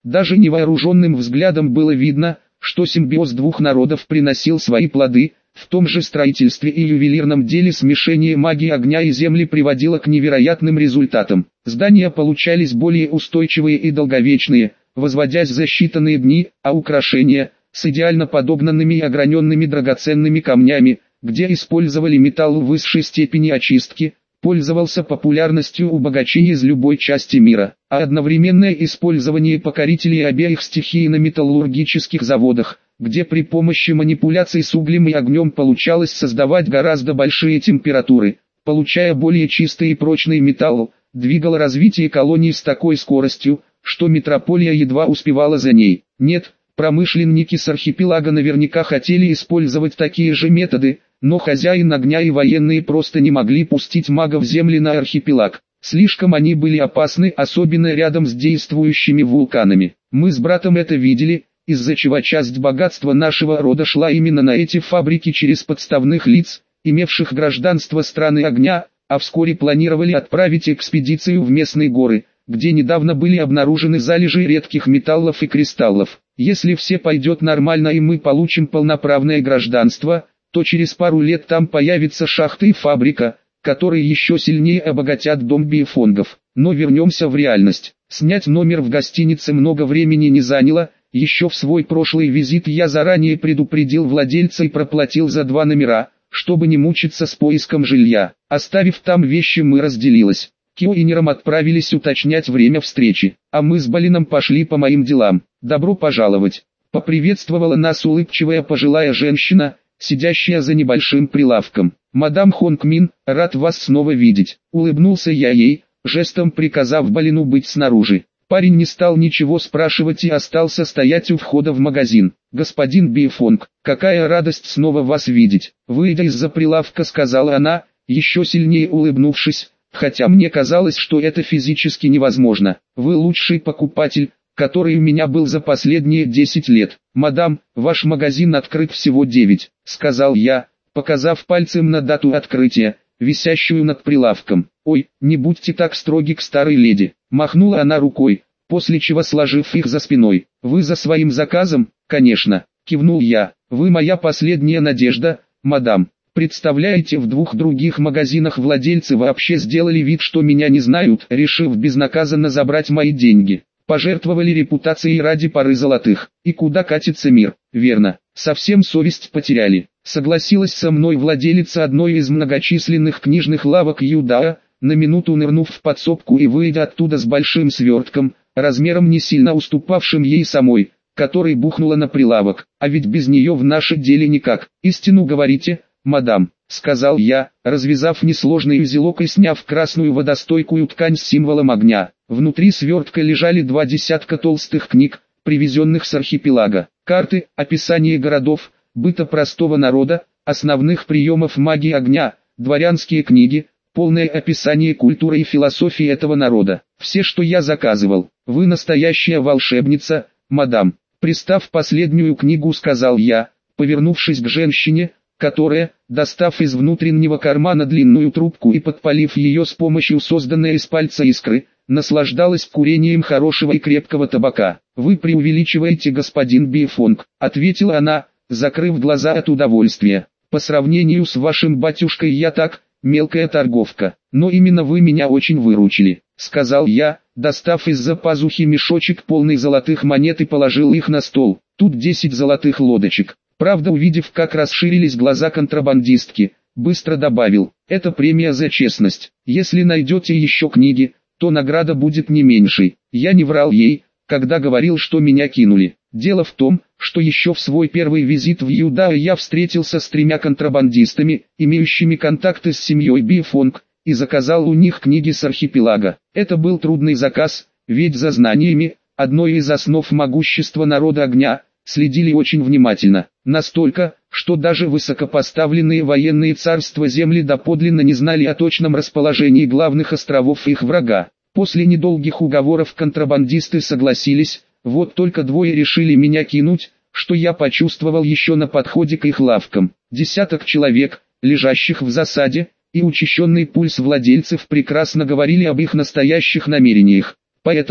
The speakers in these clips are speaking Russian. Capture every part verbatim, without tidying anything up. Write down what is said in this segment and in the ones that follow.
Даже невооруженным взглядом было видно, что симбиоз двух народов приносил свои плоды. В том же строительстве и ювелирном деле смешение магии огня и земли приводило к невероятным результатам. Здания получались более устойчивые и долговечные, возводясь за считанные дни, а украшения, с идеально подогнанными и ограненными драгоценными камнями, где использовали металл в высшей степени очистки, пользовался популярностью у богачей из любой части мира, а одновременное использование покорителей обеих стихий на металлургических заводах, где при помощи манипуляций с углем и огнем получалось создавать гораздо большие температуры, получая более чистый и прочный металл, двигало развитие колоний с такой скоростью, что метрополия едва успевала за ней. Нет, промышленники с архипелага наверняка хотели использовать такие же методы, но хозяин огня и военные просто не могли пустить магов земли на архипелаг. Слишком они были опасны, особенно рядом с действующими вулканами. Мы с братом это видели, из-за чего часть богатства нашего рода шла именно на эти фабрики через подставных лиц, имевших гражданство страны огня, а вскоре планировали отправить экспедицию в местные горы, где недавно были обнаружены залежи редких металлов и кристаллов. Если все пойдет нормально и мы получим полноправное гражданство, то через пару лет там появится шахта и фабрика, которые еще сильнее обогатят дом биофонгов. Но вернемся в реальность. Снять номер в гостинице много времени не заняло. Еще в свой прошлый визит я заранее предупредил владельца и проплатил за два номера, чтобы не мучиться с поиском жилья. Оставив там вещи, мы разделились. Кио и Нером отправились уточнять время встречи, а мы с Балином пошли по моим делам. «Добро пожаловать!» — поприветствовала нас улыбчивая пожилая женщина, сидящая за небольшим прилавком. «Мадам Хонг Мин, рад вас снова видеть!» — улыбнулся я ей, жестом приказав Балину быть снаружи. Парень не стал ничего спрашивать и остался стоять у входа в магазин. «Господин Биофонг, какая радость снова вас видеть!» Выйдя из-за прилавка, сказала она, еще сильнее улыбнувшись, хотя мне казалось, что это физически невозможно. «Вы лучший покупатель, который у меня был за последние десять лет. Мадам, ваш магазин открыт всего девять», — сказал я, показав пальцем на дату открытия, висящую над прилавком. «Ой, не будьте так строги к старой леди», — махнула она рукой, после чего сложив их за спиной. «Вы за своим заказом?» «Конечно», — кивнул я. «Вы моя последняя надежда, мадам». Представляете, в двух других магазинах владельцы вообще сделали вид, что меня не знают, решив безнаказанно забрать мои деньги. Пожертвовали репутацией ради пары золотых. И куда катится мир? Верно, совсем совесть потеряли. Согласилась со мной владелица одной из многочисленных книжных лавок Юдаа, на минуту нырнув в подсобку и выйдя оттуда с большим свертком, размером не сильно уступавшим ей самой, который бухнула на прилавок. А ведь без нее в наше деле никак. «Истину говорите, мадам», — сказал я, развязав несложный узелок и сняв красную водостойкую ткань с символом огня. Внутри свертка лежали два десятка толстых книг, привезенных с архипелага. Карты, описание городов, быта простого народа, основных приемов магии огня, дворянские книги, полное описание культуры и философии этого народа. Все, что я заказывал. «Вы настоящая волшебница, мадам», — пристав последнюю книгу, сказал я, повернувшись к женщине, которая, достав из внутреннего кармана длинную трубку и подпалив ее с помощью созданной из пальца искры, наслаждалась курением хорошего и крепкого табака. «Вы преувеличиваете, господин Биофонг», — ответила она, закрыв глаза от удовольствия. «По сравнению с вашим батюшкой я так, мелкая торговка, но именно вы меня очень выручили», — сказал я, достав из-за пазухи мешочек полный золотых монет и положил их на стол. «Тут десять золотых лодочек». Правда, увидев, как расширились глаза контрабандистки, быстро добавил: «Это премия за честность. Если найдете еще книги, то награда будет не меньшей». Я не врал ей, когда говорил, что меня кинули. Дело в том, что еще в свой первый визит в Юдаа я встретился с тремя контрабандистами, имеющими контакты с семьей Биофонг, и заказал у них книги с архипелага. Это был трудный заказ, ведь за знаниями, одной из основ могущества народа огня, следили очень внимательно. Настолько, что даже высокопоставленные военные царства Земли доподлинно не знали о точном расположении главных островов их врага. После недолгих уговоров контрабандисты согласились, вот только двое решили меня кинуть, что я почувствовал еще на подходе к их лавкам. Десяток человек, лежащих в засаде, и учащенный пульс владельцев прекрасно говорили об их настоящих намерениях. Поэтому,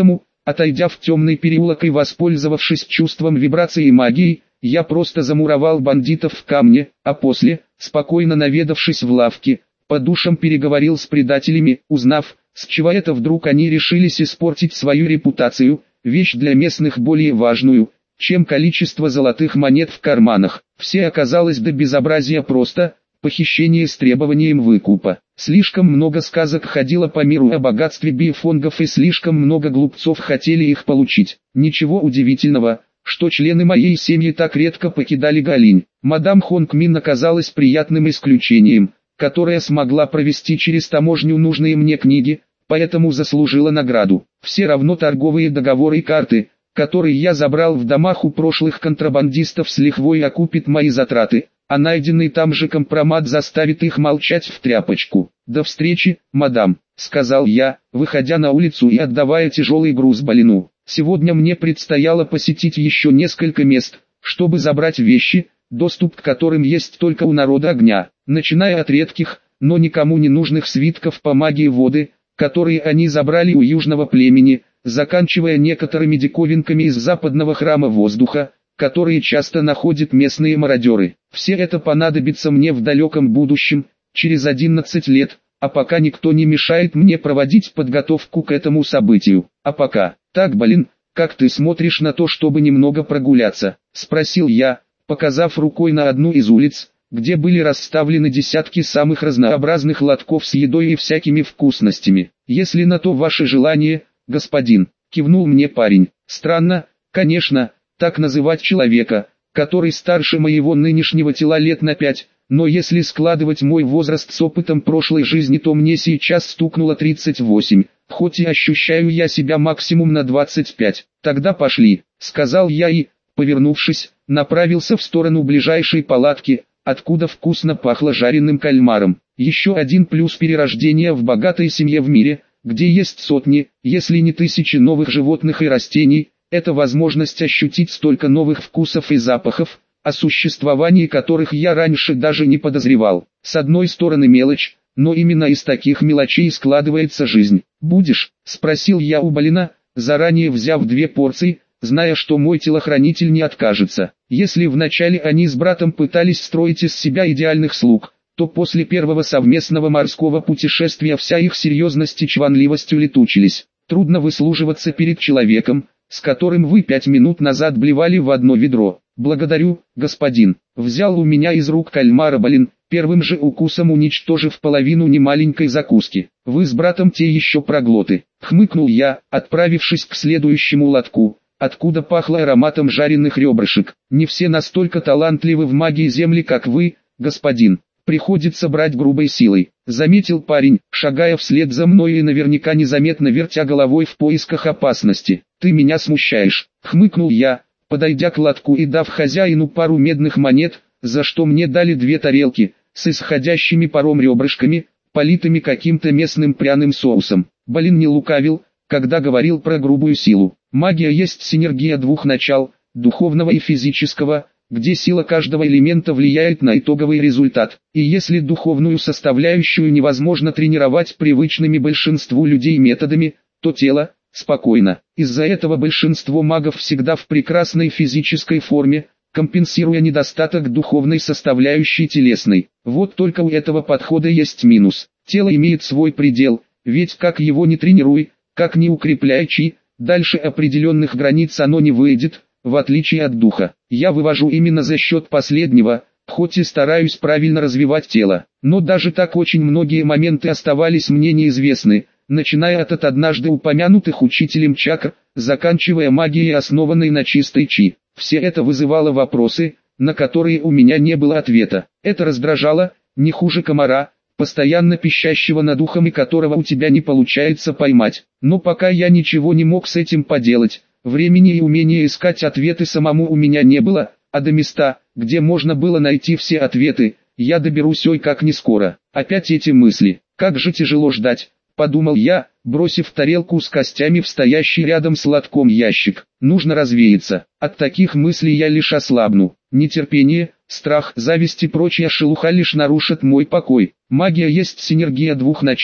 Отойдя в темный переулок и воспользовавшись чувством вибрации магии, я просто замуровал бандитов в камне, а после, спокойно наведавшись в лавки, по душам переговорил с предателями, узнав, с чего это вдруг они решились испортить свою репутацию, вещь для местных более важную, чем количество золотых монет в карманах. Все оказалось до безобразия просто, похищение с требованием выкупа. Слишком много сказок ходило по миру о богатстве бифонгов и слишком много глупцов хотели их получить. Ничего удивительного, что члены моей семьи так редко покидали Галинь. Мадам Хонг Мин оказалась приятным исключением, которая смогла провести через таможню нужные мне книги, поэтому заслужила награду. Все равно торговые договоры и карты, которые я забрал в домах у прошлых контрабандистов, с лихвой окупит мои затраты, а найденный там же компромат заставит их молчать в тряпочку. «До встречи, мадам», — сказал я, выходя на улицу и отдавая тяжелый груз Балину. Сегодня мне предстояло посетить еще несколько мест, чтобы забрать вещи, доступ к которым есть только у народа огня, начиная от редких, но никому не нужных свитков по магии воды, которые они забрали у южного племени, заканчивая некоторыми диковинками из западного храма воздуха, которые часто находят местные мародеры. Все это понадобится мне в далеком будущем, через одиннадцать лет, а пока никто не мешает мне проводить подготовку к этому событию. А пока, так, Балин, как ты смотришь на то, чтобы немного прогуляться? Спросил я, показав рукой на одну из улиц, где были расставлены десятки самых разнообразных лотков с едой и всякими вкусностями. Если на то ваше желание, господин, кивнул мне парень. Странно, конечно, так называть человека, который старше моего нынешнего тела лет на пять, но если складывать мой возраст с опытом прошлой жизни, то мне сейчас стукнуло тридцать восемь, хоть и ощущаю я себя максимум на двадцать пять. Тогда пошли, сказал я и, повернувшись, направился в сторону ближайшей палатки, откуда вкусно пахло жареным кальмаром. Еще один плюс перерождения в богатой семье в мире, где есть сотни, если не тысячи новых животных и растений, это возможность ощутить столько новых вкусов и запахов, о существовании которых я раньше даже не подозревал. С одной стороны мелочь, но именно из таких мелочей складывается жизнь. «Будешь?» – спросил я у Балина, заранее взяв две порции, зная, что мой телохранитель не откажется. Если вначале они с братом пытались строить из себя идеальных слуг, то после первого совместного морского путешествия вся их серьезность и чванливость улетучились. Трудно выслуживаться перед человеком, с которым вы пять минут назад блевали в одно ведро. «Благодарю, господин», — взял у меня из рук кальмара Балин, первым же укусом уничтожив половину немаленькой закуски. «Вы с братом те еще проглоты», — хмыкнул я, отправившись к следующему лотку, откуда пахло ароматом жареных ребрышек. «Не все настолько талантливы в магии земли, как вы, господин. Приходится брать грубой силой», — заметил парень, шагая вслед за мной и наверняка незаметно вертя головой в поисках опасности. «Ты меня смущаешь», — хмыкнул я, подойдя к лотку и дав хозяину пару медных монет, за что мне дали две тарелки, с исходящими паром ребрышками, политыми каким-то местным пряным соусом. Балин не лукавил, когда говорил про грубую силу. Магия есть синергия двух начал, духовного и физического, где сила каждого элемента влияет на итоговый результат. И если духовную составляющую невозможно тренировать привычными большинству людей методами, то тело – спокойно. Из-за этого большинство магов всегда в прекрасной физической форме, компенсируя недостаток духовной составляющей телесной. Вот только у этого подхода есть минус. Тело имеет свой предел, ведь как его не тренируй, как не укрепляй чи, дальше определенных границ оно не выйдет, в отличие от духа. Я вывожу именно за счет последнего, хоть и стараюсь правильно развивать тело. Но даже так очень многие моменты оставались мне неизвестны, начиная от, от однажды упомянутых учителем чакр, заканчивая магией, основанной на чистой чи. Все это вызывало вопросы, на которые у меня не было ответа. Это раздражало, не хуже комара, постоянно пищащего над ухом и которого у тебя не получается поймать. Но пока я ничего не мог с этим поделать, времени и умения искать ответы самому у меня не было, а до места, где можно было найти все ответы, я доберусь ой как не скоро. Опять эти мысли, как же тяжело ждать, подумал я, бросив тарелку с костями в стоящий рядом с лотком ящик. Нужно развеяться. От таких мыслей я лишь ослабну. Нетерпение, страх, зависть и прочая шелуха лишь нарушат мой покой. Магия есть синергия двух начал,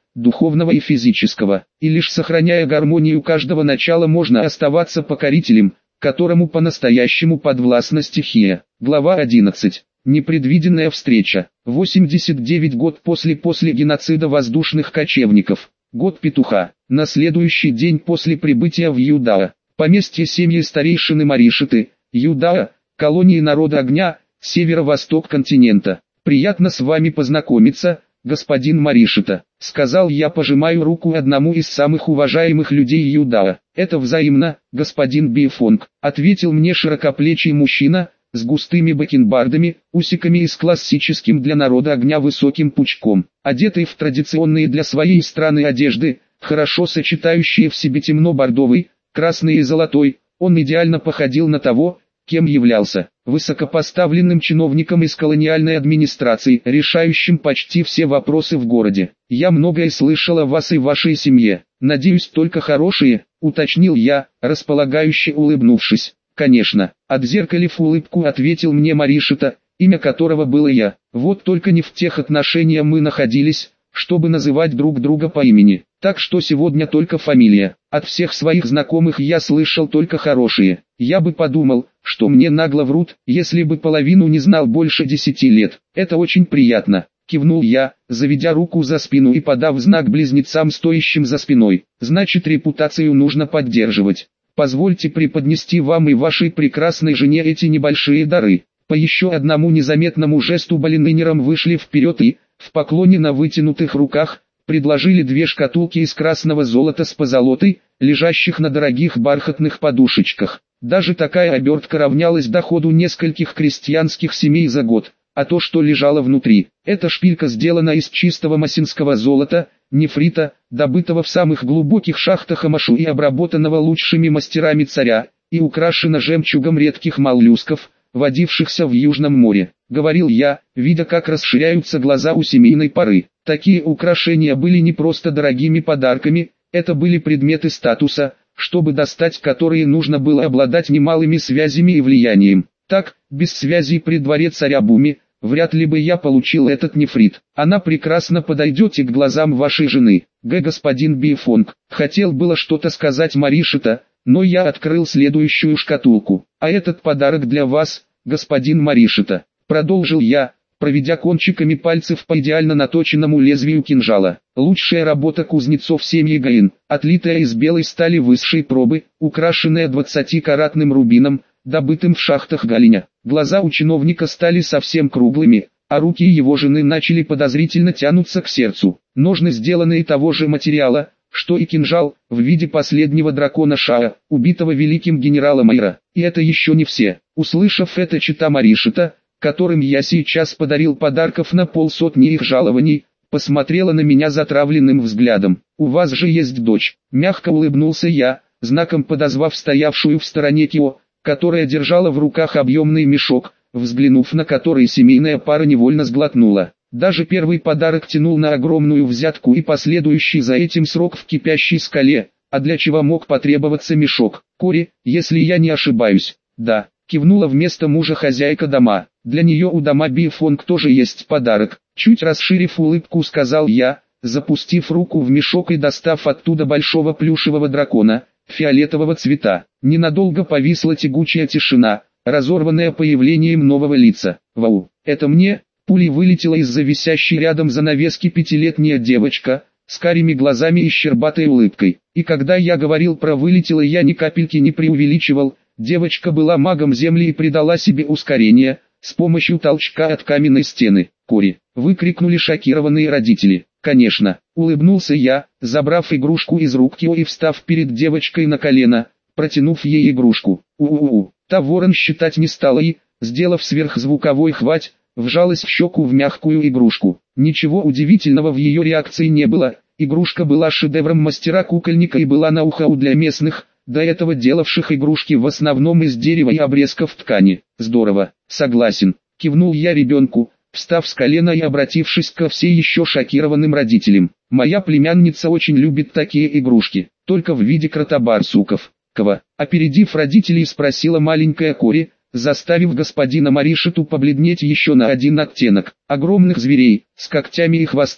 духовного и физического, и лишь сохраняя гармонию каждого начала можно оставаться покорителем, которому по-настоящему подвластна стихия. Глава одиннадцать. Непредвиденная встреча. восемьдесят девятый год после после геноцида воздушных кочевников. Год петуха. На следующий день после прибытия в Юдаа. Поместье семьи старейшины Маришиты, Юдаа, колонии народа огня, северо-восток континента. «Приятно с вами познакомиться, господин Маришита», — сказал я, пожимаю руку одному из самых уважаемых людей Юдаа. «Это взаимно, господин Бифонг», — ответил мне широкоплечий мужчина, с густыми бакенбардами, усиками и с классическим для народа огня высоким пучком, одетый в традиционные для своей страны одежды, хорошо сочетающие в себе темно-бордовый, красный и золотой, он идеально походил на того, кем являлся, высокопоставленным чиновником из колониальной администрации, решающим почти все вопросы в городе. «Я многое слышал о вас и вашей семье, надеюсь только хорошие», — уточнил я, располагающе улыбнувшись. «Конечно», — отзеркалив улыбку, ответил мне Маришита, имя которого было я. Вот только не в тех отношениях мы находились, чтобы называть друг друга по имени. Так что сегодня только фамилия. От всех своих знакомых я слышал только хорошие. Я бы подумал, что мне нагло врут, если бы половину не знал больше десяти лет. Это очень приятно. Кивнул я, заведя руку за спину и подав знак близнецам, стоящим за спиной. Значит, репутацию нужно поддерживать. Позвольте преподнести вам и вашей прекрасной жене эти небольшие дары. По еще одному незаметному жесту баленинерам вышли вперед и, в поклоне на вытянутых руках, предложили две шкатулки из красного золота с позолотой, лежащих на дорогих бархатных подушечках. Даже такая обертка равнялась доходу нескольких крестьянских семей за год, а то, что лежало внутри, эта шпилька сделана из чистого масинского золота, нефрита, добытого в самых глубоких шахтах Амашу и обработанного лучшими мастерами царя, и украшена жемчугом редких моллюсков, водившихся в Южном море. Говорил я, видя, как расширяются глаза у семейной пары. Такие украшения были не просто дорогими подарками, это были предметы статуса, чтобы достать которые нужно было обладать немалыми связями и влиянием. Так, без связей при дворе царя Буми, вряд ли бы я получил этот нефрит. Она прекрасно подойдет и к глазам вашей жены. Г. господин Бифонг. Хотел было что-то сказать Маришита, но я открыл следующую шкатулку. А этот подарок для вас, господин Маришита. Продолжил я, проведя кончиками пальцев по идеально наточенному лезвию кинжала. Лучшая работа кузнецов семьи Гаин, отлитая из белой стали высшей пробы, украшенная двадцатикаратным рубином, добытым в шахтах Галиня. Глаза у чиновника стали совсем круглыми, а руки его жены начали подозрительно тянуться к сердцу. Ножны сделаны из того же материала, что и кинжал, в виде последнего дракона Шаа, убитого великим генералом Майра. И это еще не все. Услышав это, чета Маришита, которым я сейчас подарил подарков на полсотни их жалований, посмотрела на меня затравленным взглядом. «У вас же есть дочь», — мягко улыбнулся я, знаком подозвав стоявшую в стороне Кио, которая держала в руках объемный мешок, взглянув на который семейная пара невольно сглотнула. Даже первый подарок тянул на огромную взятку и последующий за этим срок в кипящей скале, а для чего мог потребоваться мешок. «Кори, если я не ошибаюсь». «Да», — кивнула вместо мужа хозяйка дома. «Для нее у дома Бифонг тоже есть подарок». Чуть расширив улыбку, сказал я, запустив руку в мешок и достав оттуда большого плюшевого дракона, фиолетового цвета. Ненадолго повисла тягучая тишина, разорванная появлением нового лица. «Вау, это мне?» Пулей вылетела из-за висящей рядом занавески пятилетняя девочка, с карими глазами и щербатой улыбкой. И когда я говорил про «вылетела», я ни капельки не преувеличивал, девочка была магом земли и придала себе ускорение, с помощью толчка от каменной стены. «Кори!» — выкрикнули шокированные родители. «Конечно!» — улыбнулся я, забрав игрушку из рук Кио и встав перед девочкой на колено, протянув ей игрушку. У-у-у! Та ворон считать не стала и, сделав сверхзвуковой хвать, вжалась в щеку в мягкую игрушку. Ничего удивительного в ее реакции не было, игрушка была шедевром мастера-кукольника и была ноу-хау для местных, до этого делавших игрушки в основном из дерева и обрезков ткани. «Здорово, согласен», — кивнул я ребенку, встав с колена и обратившись ко все еще шокированным родителям. «Моя племянница очень любит такие игрушки, только в виде кротобарсуков». Кого? Опередив родителей, спросила маленькая Кори, заставив господина Маришиту побледнеть еще на один оттенок. «Огромных зверей, с когтями и хвостами,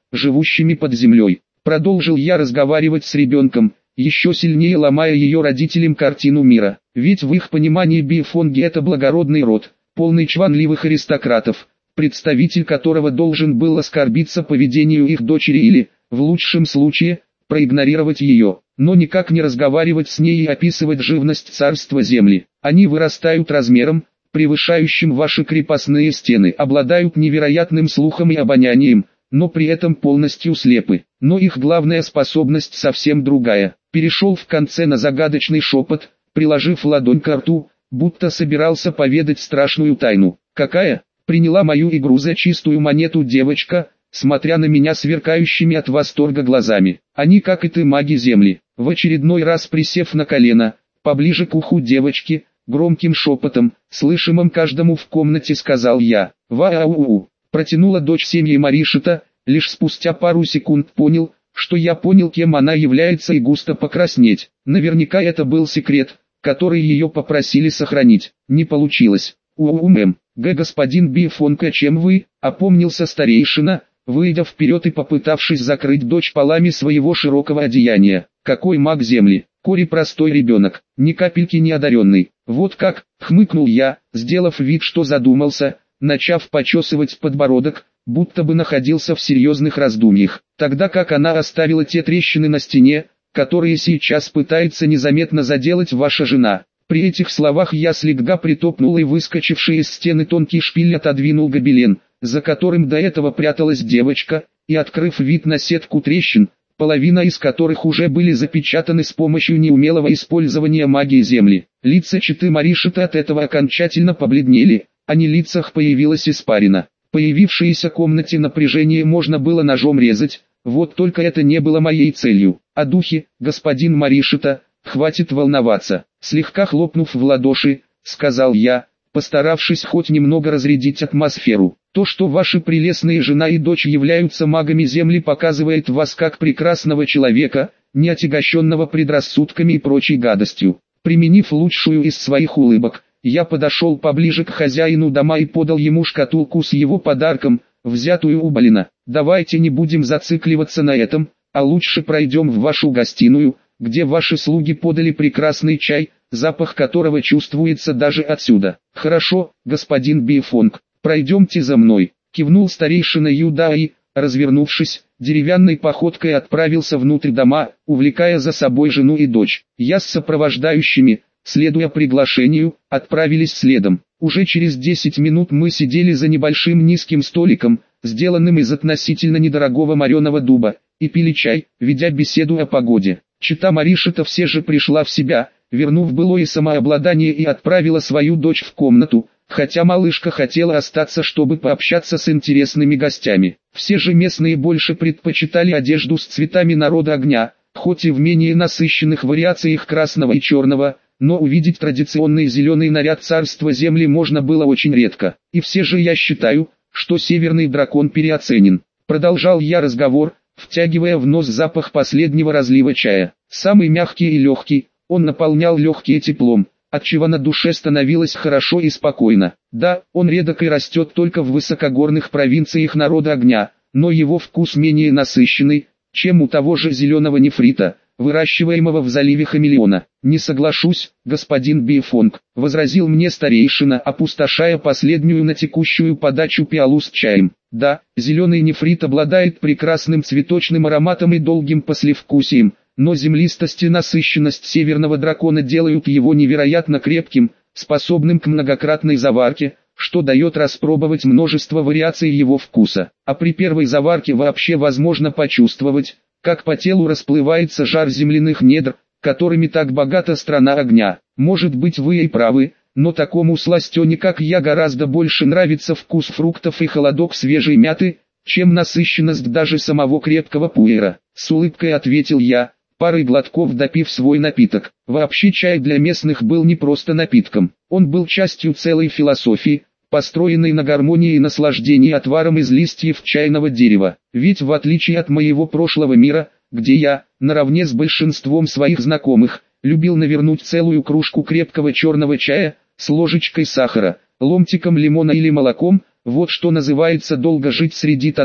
живущими под землей. Продолжил я разговаривать с ребенком, еще сильнее ломая ее родителям картину мира. Ведь в их понимании биофонги это благородный род, полный чванливых аристократов, представитель которого должен был оскорбиться поведению их дочери или, в лучшем случае, проигнорировать ее, но никак не разговаривать с ней и описывать живность царства земли. Они вырастают размером, превышающим ваши крепостные стены, обладают невероятным слухом и обонянием, но при этом полностью слепы. Но их главная способность совсем другая. Перешел в конце на загадочный шепот, приложив ладонь к рту, будто собирался поведать страшную тайну. «Какая?» Приняла мою игру за чистую монету девочка, смотря на меня сверкающими от восторга глазами. Они, как и ты, маги земли. В очередной раз присев на колено, поближе к уху девочки, громким шепотом, слышимым каждому в комнате, сказал я. «Вау!» Протянула дочь семьи Маришита, лишь спустя пару секунд понял, что я понял, кем она является, и густо покраснеть. Наверняка это был секрет, который ее попросили сохранить. Не получилось. «У-у, мэм, г господин Биофонка, чем вы?» — опомнился старейшина, выйдя вперед и попытавшись закрыть дочь полами своего широкого одеяния. «Какой маг земли? Кори простой ребенок, ни капельки не одаренный». «Вот как?» — хмыкнул я, сделав вид, что задумался, начав почесывать подбородок, будто бы находился в серьезных раздумьях. Тогда как она оставила те трещины на стене, которые сейчас пытается незаметно заделать ваша жена. При этих словах я слегка притопнул, и выскочивший из стены тонкий шпиль отодвинул гобелен, за которым до этого пряталась девочка, и, открыв вид на сетку трещин, половина из которых уже были запечатаны с помощью неумелого использования магии земли. Лица четы Маришита от этого окончательно побледнели, а на лицах появилась испарина. Появившееся в комнате напряжение можно было ножом резать, вот только это не было моей целью. «О духе, господин Маришита, хватит волноваться», слегка хлопнув в ладоши, сказал я, постаравшись хоть немного разрядить атмосферу. «То, что ваши прелестные жена и дочь являются магами земли, показывает вас как прекрасного человека, не отягощенного предрассудками и прочей гадостью». Применив лучшую из своих улыбок, я подошел поближе к хозяину дома и подал ему шкатулку с его подарком, взятую у Балина. «Давайте не будем зацикливаться на этом, а лучше пройдем в вашу гостиную, где ваши слуги подали прекрасный чай, запах которого чувствуется даже отсюда». «Хорошо, господин Биофонг, пройдемте за мной», — кивнул старейшина Юда и, развернувшись, деревянной походкой отправился внутрь дома, увлекая за собой жену и дочь. Я с сопровождающими, следуя приглашению, отправились следом. Уже через десять минут мы сидели за небольшим низким столиком, сделанным из относительно недорогого мореного дуба, и пили чай, ведя беседу о погоде. Чета Маришита все же пришла в себя, вернув былое самообладание, и отправила свою дочь в комнату, хотя малышка хотела остаться, чтобы пообщаться с интересными гостями. Все же местные больше предпочитали одежду с цветами народа огня, хоть и в менее насыщенных вариациях красного и черного, но увидеть традиционный зеленый наряд царства земли можно было очень редко. И все же я считаю, что северный дракон переоценен. Продолжал я разговор, втягивая в нос запах последнего разлива чая. Самый мягкий и легкий, он наполнял легкие теплом, отчего на душе становилось хорошо и спокойно. Да, он редок и растет только в высокогорных провинциях народа огня, но его вкус менее насыщенный, чем у того же зеленого нефрита, выращиваемого в заливе Хамелеона. «Не соглашусь, господин Биофонг», — возразил мне старейшина, опустошая последнюю на текущую подачу пиалу с чаем. «Да, зеленый нефрит обладает прекрасным цветочным ароматом и долгим послевкусием, но землистость и насыщенность северного дракона делают его невероятно крепким, способным к многократной заварке, что дает распробовать множество вариаций его вкуса. А при первой заварке вообще возможно почувствовать, как по телу расплывается жар земляных недр, которыми так богата страна огня. Может быть, вы и правы, но такому сластене, как я, гораздо больше нравится вкус фруктов и холодок свежей мяты, чем насыщенность даже самого крепкого пуэра. С улыбкой ответил я, парой глотков допив свой напиток. Вообще чай для местных был не просто напитком, он был частью целой философии, построенной на гармонии и наслаждении отваром из листьев чайного дерева. Ведь в отличие от моего прошлого мира, где я, наравне с большинством своих знакомых, любил навернуть целую кружку крепкого черного чая, с ложечкой сахара, ломтиком лимона или молоком, вот что называется долго жить среди татар,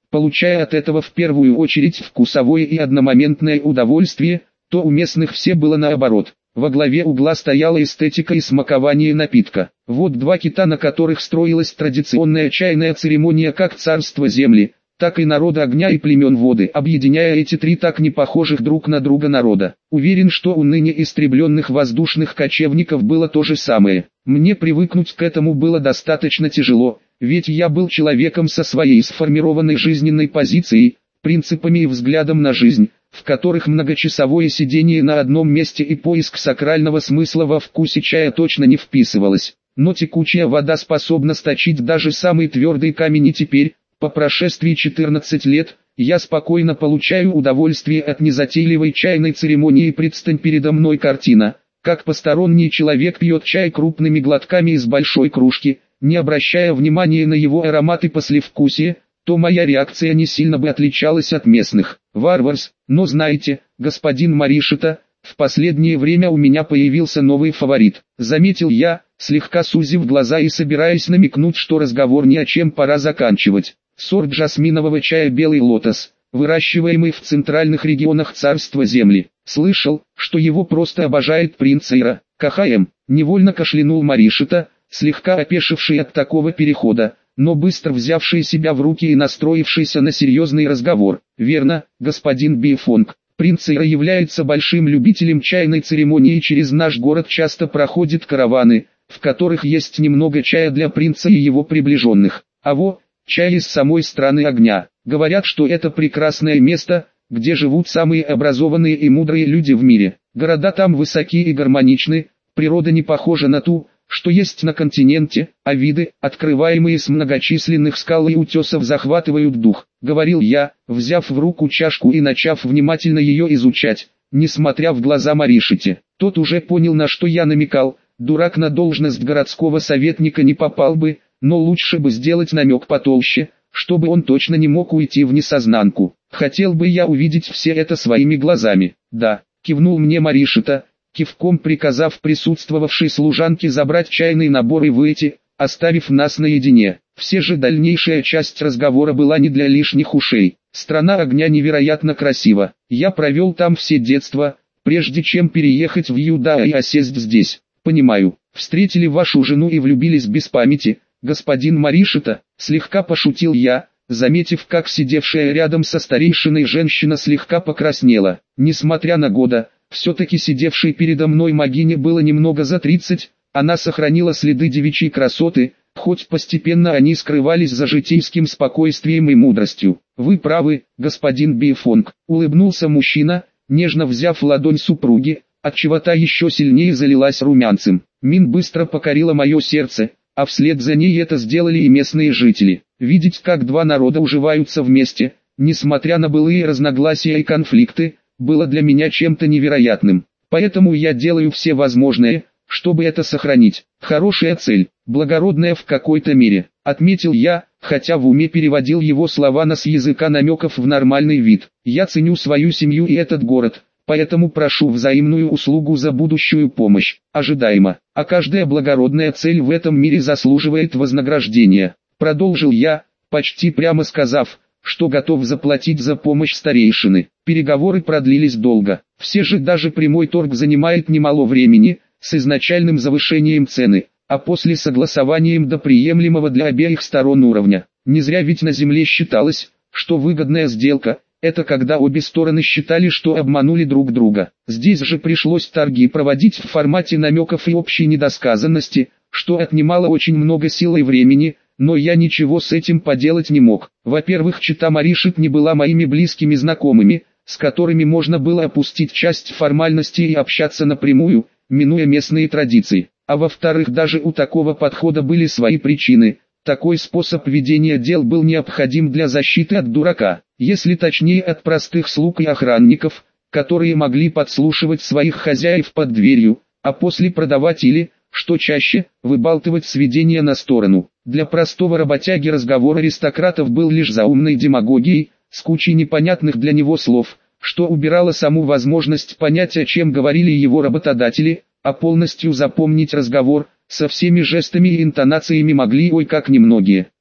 получая от этого в первую очередь вкусовое и одномоментное удовольствие, то у местных все было наоборот. Во главе угла стояла эстетика и смакование напитка. Вот два кита, на которых строилась традиционная чайная церемония как царство земли, так и народа огня и племен воды, объединяя эти три так не похожих друг на друга народа. Уверен, что у ныне истребленных воздушных кочевников было то же самое. Мне привыкнуть к этому было достаточно тяжело, ведь я был человеком со своей сформированной жизненной позицией, принципами и взглядом на жизнь, в которых многочасовое сидение на одном месте и поиск сакрального смысла во вкусе чая точно не вписывалось. Но текучая вода способна сточить даже самый твердый камень, и теперь, по прошествии четырнадцати лет, я спокойно получаю удовольствие от незатейливой чайной церемонии. Предстань передо мной картина, как посторонний человек пьет чай крупными глотками из большой кружки, не обращая внимания на его аромат и послевкусие, то моя реакция не сильно бы отличалась от местных. Варварс, но знаете, господин Маришита, в последнее время у меня появился новый фаворит. Заметил я, слегка сузив глаза и собираясь намекнуть, что разговор ни о чем, пора заканчивать. Сорт жасминового чая «Белый лотос», выращиваемый в центральных регионах царства земли. Слышал, что его просто обожает принц Ира. КХМ, невольно кашлянул Маришита, слегка опешивший от такого перехода, но быстро взявший себя в руки и настроившийся на серьезный разговор. Верно, господин Бифонг, принц Ира является большим любителем чайной церемонии, и через наш город часто проходят караваны, в которых есть немного чая для принца и его приближенных. А во, чай из самой страны огня. Говорят, что это прекрасное место, где живут самые образованные и мудрые люди в мире. Города там высокие и гармоничны, природа не похожа на ту, что есть на континенте, а виды, открываемые с многочисленных скал и утесов, захватывают дух, говорил я, взяв в руку чашку и начав внимательно ее изучать, несмотря в глаза Маришите. Тот уже понял, на что я намекал, дурак на должность городского советника не попал бы, но лучше бы сделать намек потолще, чтобы он точно не мог уйти в несознанку. Хотел бы я увидеть все это своими глазами. Да, кивнул мне Маришита, кивком приказав присутствовавшей служанке забрать чайный набор и выйти, оставив нас наедине. Все же дальнейшая часть разговора была не для лишних ушей. Страна огня невероятно красива. Я провел там все детство, прежде чем переехать в Юда и осесть здесь. Понимаю, встретили вашу жену и влюбились без памяти, господин Маришита, слегка пошутил я, заметив, как сидевшая рядом со старейшиной женщина слегка покраснела. Несмотря на года, все-таки сидевшей передо мной могине было немного за тридцать, она сохранила следы девичьей красоты, хоть постепенно они скрывались за житейским спокойствием и мудростью. Вы правы, господин Бифонг, улыбнулся мужчина, нежно взяв ладонь супруги, отчего та еще сильнее залилась румянцем. Мин быстро покорила мое сердце, а вслед за ней это сделали и местные жители. Видеть, как два народа уживаются вместе, несмотря на былые разногласия и конфликты, было для меня чем-то невероятным. Поэтому я делаю все возможное, чтобы это сохранить. Хорошая цель, благородная в какой-то мере, отметил я, хотя в уме переводил его слова на с языка намеков в нормальный вид. Я ценю свою семью и этот город, поэтому прошу взаимную услугу за будущую помощь. Ожидаемо, а каждая благородная цель в этом мире заслуживает вознаграждения. Продолжил я, почти прямо сказав, что готов заплатить за помощь старейшины. Переговоры продлились долго. Все же даже прямой торг занимает немало времени, с изначальным завышением цены, а после согласованием до приемлемого для обеих сторон уровня. Не зря ведь на земле считалось, что выгодная сделка – это когда обе стороны считали, что обманули друг друга. Здесь же пришлось торги проводить в формате намеков и общей недосказанности, что отнимало очень много сил и времени, но я ничего с этим поделать не мог. Во-первых, чета Маришит не была моими близкими знакомыми, с которыми можно было опустить часть формальностей и общаться напрямую, минуя местные традиции. А во-вторых, даже у такого подхода были свои причины. Такой способ ведения дел был необходим для защиты от дурака, если точнее от простых слуг и охранников, которые могли подслушивать своих хозяев под дверью, а после продавать или, что чаще, выбалтывать сведения на сторону. Для простого работяги разговор аристократов был лишь заумной демагогией, с кучей непонятных для него слов, что убирало саму возможность понять, о чем говорили его работодатели, а полностью запомнить разговор, со всеми жестами и интонациями могли ой как немногие.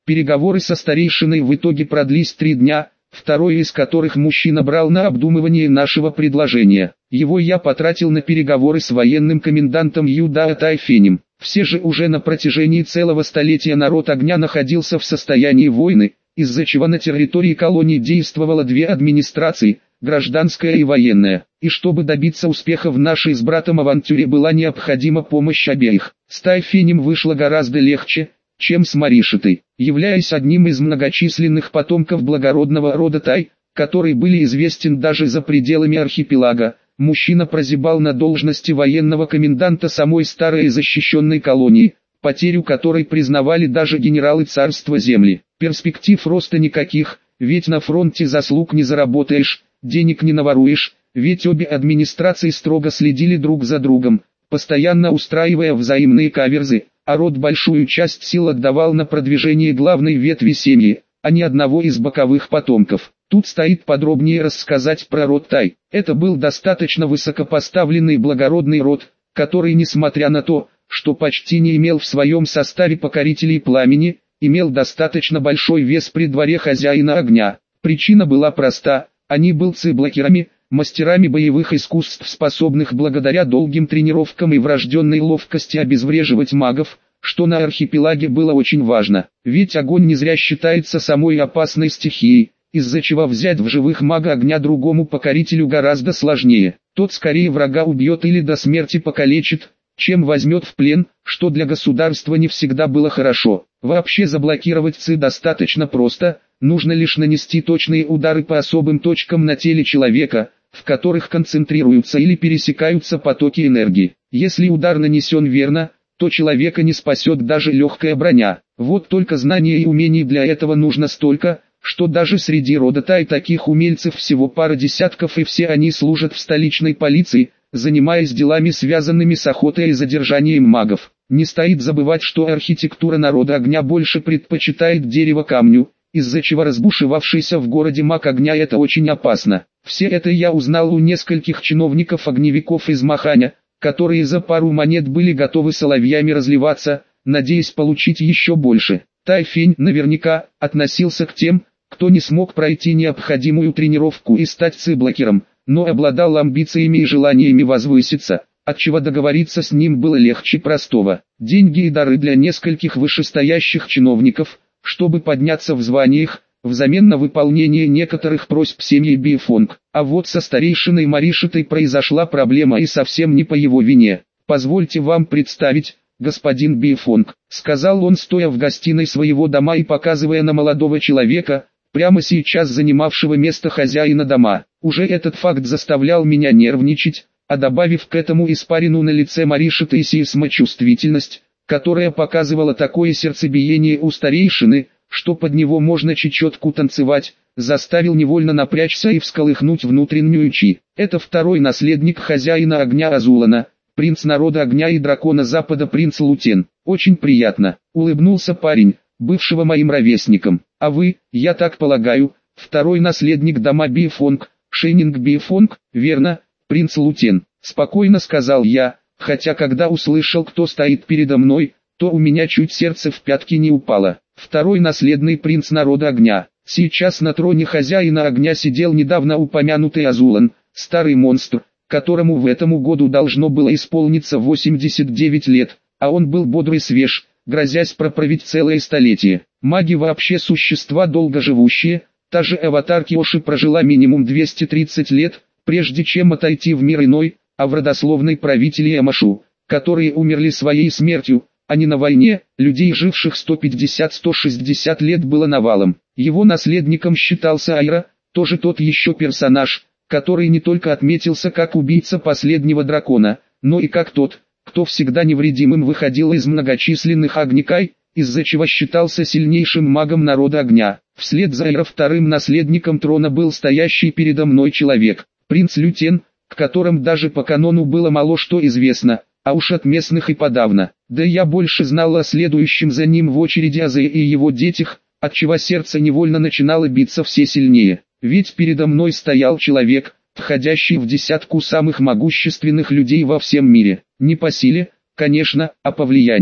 Переговоры со старейшиной в итоге продлись три дня, второй из которых мужчина брал на обдумывание нашего предложения. Его я потратил на переговоры с военным комендантом Юдаа Тайфенем. Все же уже на протяжении целого столетия народ огня находился в состоянии войны, из-за чего на территории колонии действовало две администрации, гражданская и военная. И чтобы добиться успеха в нашей с братом авантюре была необходима помощь обеих. С Тайфенем вышло гораздо легче, чем с Маришитой. Являясь одним из многочисленных потомков благородного рода Тай, который были известен даже за пределами архипелага, мужчина прозябал на должности военного коменданта самой старой и защищенной колонии, потерю которой признавали даже генералы царства земли. Перспектив роста никаких, ведь на фронте заслуг не заработаешь, денег не наворуешь, ведь обе администрации строго следили друг за другом, постоянно устраивая взаимные каверзы, а род большую часть сил отдавал на продвижение главной ветви семьи, а не одного из боковых потомков. Тут стоит подробнее рассказать про род Тай. Это был достаточно высокопоставленный благородный род, который, несмотря на то, что почти не имел в своем составе покорителей пламени, имел достаточно большой вес при дворе хозяина огня. Причина была проста: они были циблокерами, мастерами боевых искусств, способных благодаря долгим тренировкам и врожденной ловкости обезвреживать магов, что на архипелаге было очень важно. Ведь огонь не зря считается самой опасной стихией, из-за чего взять в живых мага огня другому покорителю гораздо сложнее. Тот скорее врага убьет или до смерти покалечит, чем возьмет в плен, что для государства не всегда было хорошо. Вообще заблокировать ци достаточно просто, нужно лишь нанести точные удары по особым точкам на теле человека, в которых концентрируются или пересекаются потоки энергии. Если удар нанесен верно, то человека не спасет даже легкая броня. Вот только знаний и умений для этого нужно столько, что даже среди рода Тай таких умельцев всего пара десятков, и все они служат в столичной полиции, занимаясь делами, связанными с охотой и задержанием магов. Не стоит забывать, что архитектура народа огня больше предпочитает дерево камню, из-за чего разбушевавшийся в городе маг огня — это очень опасно. Все это я узнал у нескольких чиновников-огневиков из Маханя, которые за пару монет были готовы соловьями разливаться, надеясь получить еще больше. Тайфень наверняка относился к тем, кто не смог пройти необходимую тренировку и стать циблокером, но обладал амбициями и желаниями возвыситься, отчего договориться с ним было легче простого. Деньги и дары для нескольких вышестоящих чиновников, чтобы подняться в званиях, взамен на выполнение некоторых просьб семьи Бифонг. А вот со старейшиной Маришитой произошла проблема, и совсем не по его вине. «Позвольте вам представить, господин Бифонг», — сказал он, стоя в гостиной своего дома и показывая на молодого человека, прямо сейчас занимавшего место хозяина дома. Уже этот факт заставлял меня нервничать, а добавив к этому испарину на лице Маришиты и сейсмочувствительность, которая показывала такое сердцебиение у старейшины, что под него можно чечетку танцевать, заставил невольно напрячься и всколыхнуть внутреннюю чи. Это второй наследник хозяина огня Азулана, принц народа огня и дракона Запада, принц Лутен. Очень приятно, улыбнулся парень, бывшего моим ровесником. А вы, я так полагаю, второй наследник дома Бифонг, Шенинг Бифонг, верно, принц Лутен? Спокойно сказал я, хотя когда услышал, кто стоит передо мной, то у меня чуть сердце в пятки не упало. Второй наследный принц народа огня. Сейчас на троне хозяина огня сидел недавно упомянутый Азулан, старый монстр, которому в этом году должно было исполниться восемьдесят девять лет, а он был бодр и свеж, грозясь проправить целое столетие. Маги вообще существа долгоживущие, та же аватар Киоши прожила минимум двести тридцать лет, прежде чем отойти в мир иной, а в родословной правители Ямашу, которые умерли своей смертью, а не на войне, людей, живших сто пятьдесят — сто шестьдесят лет, было навалом. Его наследником считался Айра, тоже тот еще персонаж, который не только отметился как убийца последнего дракона, но и как тот, кто всегда невредимым выходил из многочисленных огнякай, из-за чего считался сильнейшим магом народа огня. Вслед за Айра вторым наследником трона был стоящий передо мной человек, принц Лютен, к которым даже по канону было мало что известно, а уж от местных и подавно. Да я больше знал о следующем за ним в очереди Азе и его детях, отчего сердце невольно начинало биться все сильнее. Ведь передо мной стоял человек, входящий в десятку самых могущественных людей во всем мире. Не по силе, конечно, а по влиянию.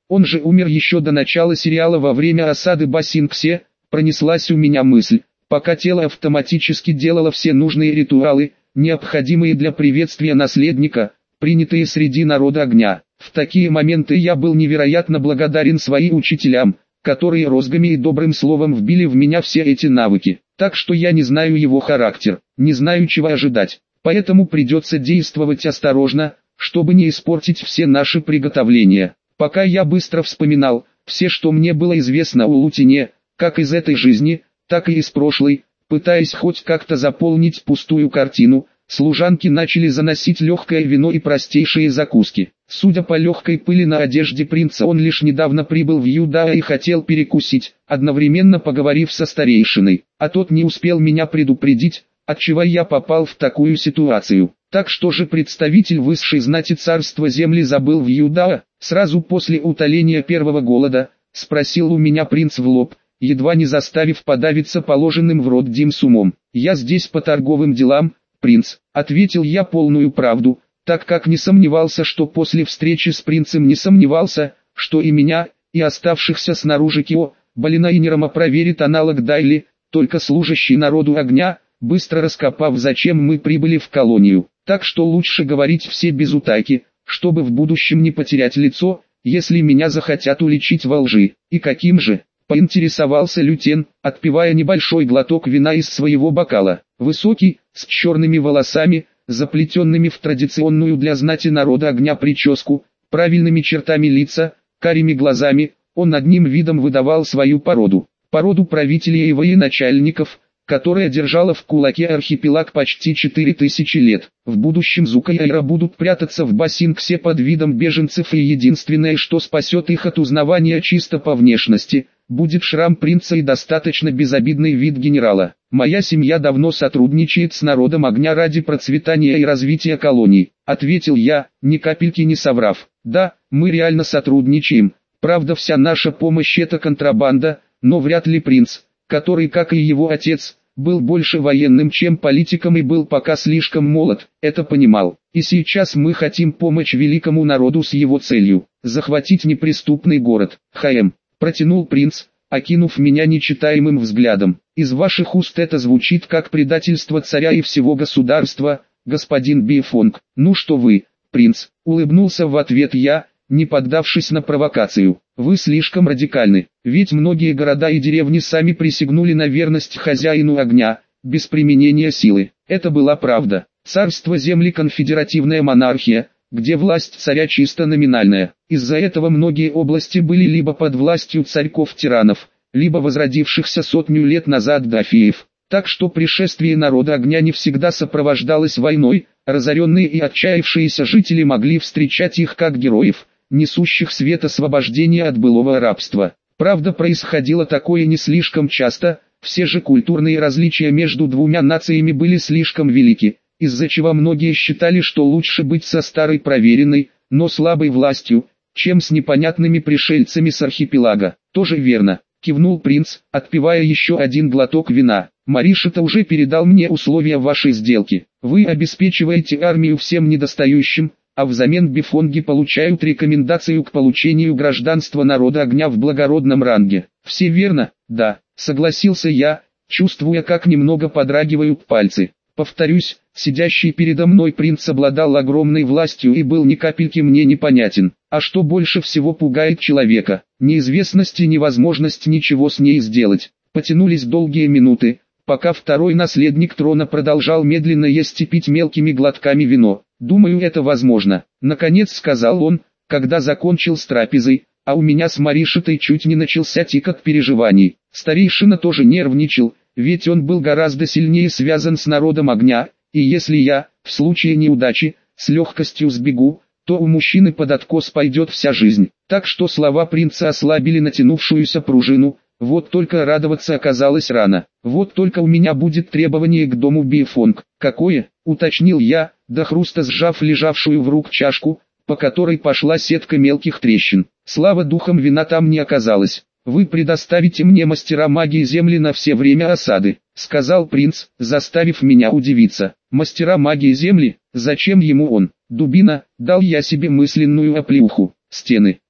Он же умер еще до начала сериала во время осады Басингсе, пронеслась у меня мысль, пока тело автоматически делало все нужные ритуалы, необходимые для приветствия наследника, принятые среди народа огня. В такие моменты я был невероятно благодарен своим учителям, которые розгами и добрым словом вбили в меня все эти навыки. Так что я не знаю его характер, не знаю чего ожидать. Поэтому придется действовать осторожно, чтобы не испортить все наши приготовления. Пока я быстро вспоминал все, что мне было известно о Лутине, как из этой жизни, так и из прошлой, пытаясь хоть как-то заполнить пустую картину, служанки начали заносить легкое вино и простейшие закуски. Судя по легкой пыли на одежде принца, он лишь недавно прибыл в Юдаа и хотел перекусить, одновременно поговорив со старейшиной, а тот не успел меня предупредить, отчего я попал в такую ситуацию. Так что же представитель высшей знати царства земли забыл в Юдаа? Сразу после утоления первого голода, спросил у меня принц в лоб, едва не заставив подавиться положенным в рот димсумом. Я здесь по торговым делам, принц, ответил я полную правду, так как не сомневался, что после встречи с принцем не сомневался, что и меня, и оставшихся снаружи Кио, Балина и Нерома проверит аналог Дайли, только служащий народу огня, быстро раскопав, зачем мы прибыли в колонию. Так что лучше говорить все без утайки, чтобы в будущем не потерять лицо, если меня захотят уличить во лжи. И каким же? Поинтересовался Лютен, отпивая небольшой глоток вина из своего бокала. Высокий, с черными волосами, заплетенными в традиционную для знати народа огня прическу, правильными чертами лица, карими глазами, он одним видом выдавал свою породу. Породу правителей и военачальников, которая держала в кулаке архипелаг почти четыре тысячи лет. В будущем Зука и Айра будут прятаться в Басингсе под видом беженцев, и единственное, что спасет их от узнавания чисто по внешности, будет шрам принца и достаточно безобидный вид генерала. Моя семья давно сотрудничает с народом огня ради процветания и развития колоний, ответил я, ни капельки не соврав. Да, мы реально сотрудничаем, правда вся наша помощь это контрабанда, но вряд ли принц, который, как и его отец, был больше военным, чем политиком и был пока слишком молод, это понимал. И сейчас мы хотим помочь великому народу с его целью – захватить неприступный город. Хаэм, протянул принц, окинув меня нечитаемым взглядом. Из ваших уст это звучит как предательство царя и всего государства, господин Бифонг. Ну что вы, принц, улыбнулся в ответ я, не поддавшись на провокацию. Вы слишком радикальны, ведь многие города и деревни сами присягнули на верность хозяину огня, без применения силы. Это была правда. Царство земли — конфедеративная монархия, где власть царя чисто номинальная. Из-за этого многие области были либо под властью царьков-тиранов, либо возродившихся сотню лет назад дафиев. Так что пришествие народа огня не всегда сопровождалось войной, разоренные и отчаявшиеся жители могли встречать их как героев, несущих свет освобождения от былого рабства. Правда, происходило такое не слишком часто, все же культурные различия между двумя нациями были слишком велики, из-за чего многие считали, что лучше быть со старой проверенной, но слабой властью, чем с непонятными пришельцами с архипелага. Тоже верно, кивнул принц, отпивая еще один глоток вина. Маришита уже передал мне условия вашей сделки. Вы обеспечиваете армию всем недостающим, а взамен бифонги получают рекомендацию к получению гражданства народа огня в благородном ранге. Все верно? Да, согласился я, чувствуя, как немного подрагивают пальцы. Повторюсь, сидящий передо мной принц обладал огромной властью и был ни капельки мне непонятен. А что больше всего пугает человека? Неизвестность и невозможность ничего с ней сделать. Потянулись долгие минуты, пока второй наследник трона продолжал медленно есть и пить мелкими глотками вино. «Думаю, это возможно», — наконец сказал он, когда закончил с трапезой, а у меня с Маришитой чуть не начался тик от переживаний. Старейшина тоже нервничал, ведь он был гораздо сильнее связан с народом огня, и если я, в случае неудачи, с легкостью сбегу, то у мужчины под откос пойдет вся жизнь. Так что слова принца ослабили натянувшуюся пружину, вот только радоваться оказалось рано. Вот только у меня будет требование к дому Бифонг. Какое? Уточнил я, до хруста сжав лежавшую в рук чашку, по которой пошла сетка мелких трещин. Слава духам, вина там не оказалось. Вы предоставите мне мастера магии земли на все время осады, сказал принц, заставив меня удивиться. Мастера магии земли? Зачем ему он? Дубина, дал я себе мысленную оплеуху. Стены.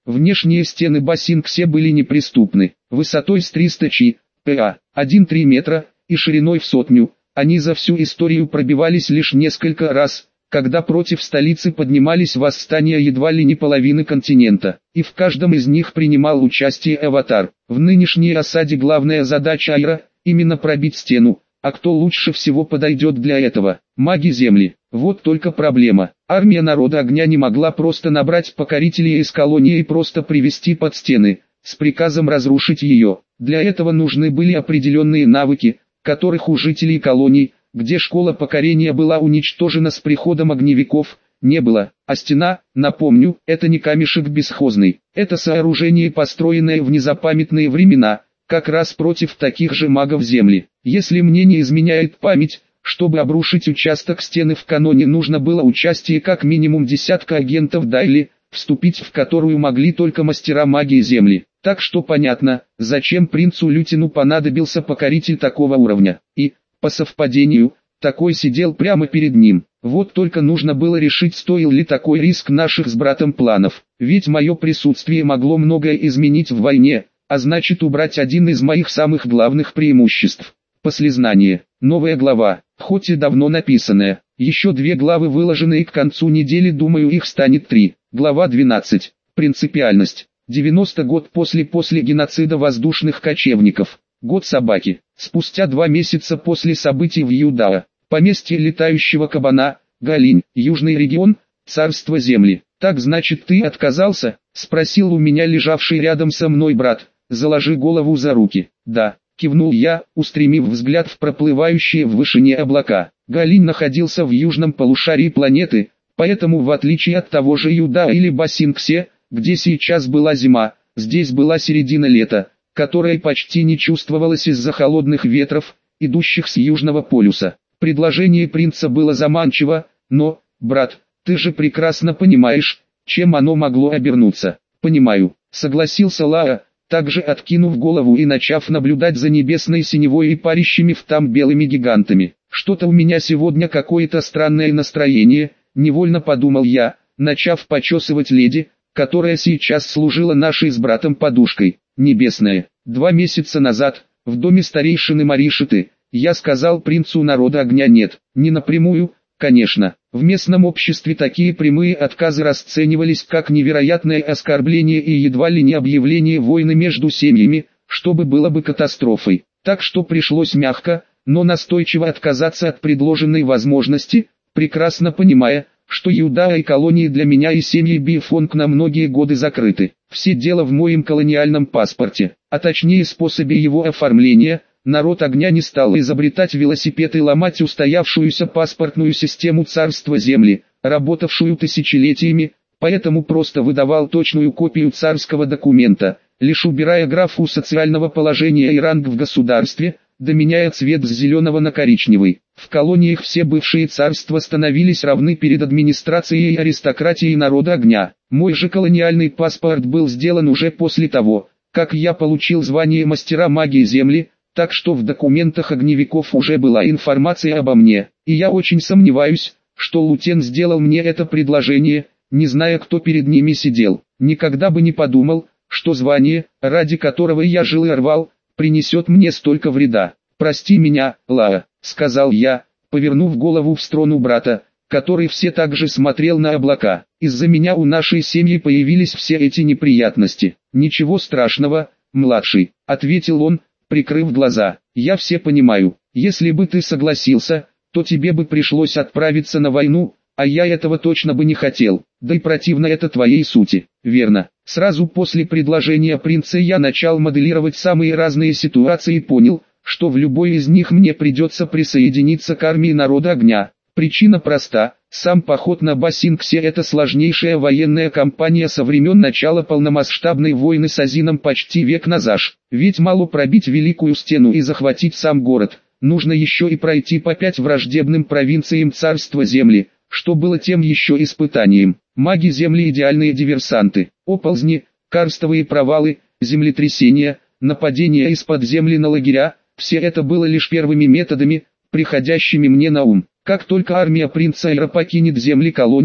Внешние стены Басинксе были неприступны, высотой с триста чи, па, один целых три метра, и шириной в сотню. Они за всю историю пробивались лишь несколько раз, когда против столицы поднимались восстания едва ли не половины континента, и в каждом из них принимал участие Аватар. В нынешней осаде главная задача Айра – именно пробить стену, а кто лучше всего подойдет для этого? Маги Земли. Вот только проблема. Армия Народа Огня не могла просто набрать покорителей из колонии и просто привести под стены, с приказом разрушить ее. Для этого нужны были определенные навыки, которых у жителей колоний, где школа покорения была уничтожена с приходом огневиков, не было. А стена, напомню, это не камешек бесхозный, это сооружение, построенное в незапамятные времена, как раз против таких же магов Земли. Если мне не изменяет память, чтобы обрушить участок стены в каноне, нужно было участие как минимум десятка агентов Дайли, вступить в которую могли только мастера магии Земли. Так что понятно, зачем принцу Лютину понадобился покоритель такого уровня. И, по совпадению, такой сидел прямо перед ним. Вот только нужно было решить, стоил ли такой риск наших с братом планов. Ведь мое присутствие могло многое изменить в войне, а значит убрать один из моих самых главных преимуществ. Послезнание. Новая глава, хоть и давно написанная. Еще две главы выложенные к концу недели, думаю, их станет три. Глава двенадцать. Принципиальность. девяностый год после после геноцида воздушных кочевников. Год собаки. Спустя два месяца после событий в Юдаа. Поместье летающего кабана, Галинь, южный регион, царство Земли. Так значит ты отказался? Спросил у меня лежавший рядом со мной брат. Заложи голову за руки. Да, кивнул я, устремив взгляд в проплывающие в вышине облака. Галинь находился в южном полушарии планеты, поэтому в отличие от того же Юдаа или Басинксе, где сейчас была зима, здесь была середина лета, которая почти не чувствовалась из-за холодных ветров, идущих с южного полюса. Предложение принца было заманчиво, но, брат, ты же прекрасно понимаешь, чем оно могло обернуться. Понимаю, согласился Лаа, также откинув голову и начав наблюдать за небесной синевой и парящими в там белыми гигантами. Что-то у меня сегодня какое-то странное настроение, невольно подумал я, начав почесывать леди, которая сейчас служила нашей с братом подушкой. Небесная. Два месяца назад, в доме старейшины Маришиты, я сказал принцу Народа Огня нет, не напрямую, конечно. В местном обществе такие прямые отказы расценивались как невероятное оскорбление и едва ли не объявление войны между семьями, что бы было бы катастрофой. Так что пришлось мягко, но настойчиво отказаться от предложенной возможности, прекрасно понимая, что Юдаа и колонии для меня и семьи Бифонг на многие годы закрыты. Все дело в моем колониальном паспорте, а точнее способе его оформления. Народ Огня не стал изобретать велосипед и ломать устоявшуюся паспортную систему царства Земли, работавшую тысячелетиями, поэтому просто выдавал точную копию царского документа, лишь убирая графу социального положения и ранг в государстве, да меняя цвет с зеленого на коричневый. В колониях все бывшие царства становились равны перед администрацией и аристократией Народа Огня. Мой же колониальный паспорт был сделан уже после того, как я получил звание мастера магии Земли, так что в документах огневиков уже была информация обо мне, и я очень сомневаюсь, что Лутен сделал мне это предложение, не зная, кто перед ними сидел. Никогда бы не подумал, что звание, ради которого я жил и рвал, принесет мне столько вреда. «Прости меня, Лаа», — сказал я, повернув голову в сторону брата, который все так же смотрел на облака. «Из-за меня у нашей семьи появились все эти неприятности». «Ничего страшного, младший», — ответил он, прикрыв глаза. «Я все понимаю. Если бы ты согласился, то тебе бы пришлось отправиться на войну, а я этого точно бы не хотел. Да и противно это твоей сути». «Верно». Сразу после предложения принца я начал моделировать самые разные ситуации и понял, что в любой из них мне придется присоединиться к армии Народа Огня. Причина проста. Сам поход на Басинксе – это сложнейшая военная кампания со времен начала полномасштабной войны с Азином почти век назад. Ведь мало пробить Великую Стену и захватить сам город, нужно еще и пройти по пять враждебным провинциям царства Земли, что было тем еще испытанием. Маги Земли – идеальные диверсанты. Оползни, карстовые провалы, землетрясения, нападения из-под земли на лагеря – все это было лишь первыми методами, приходящими мне на ум. Как только армия принца Айра покинет земли колоний,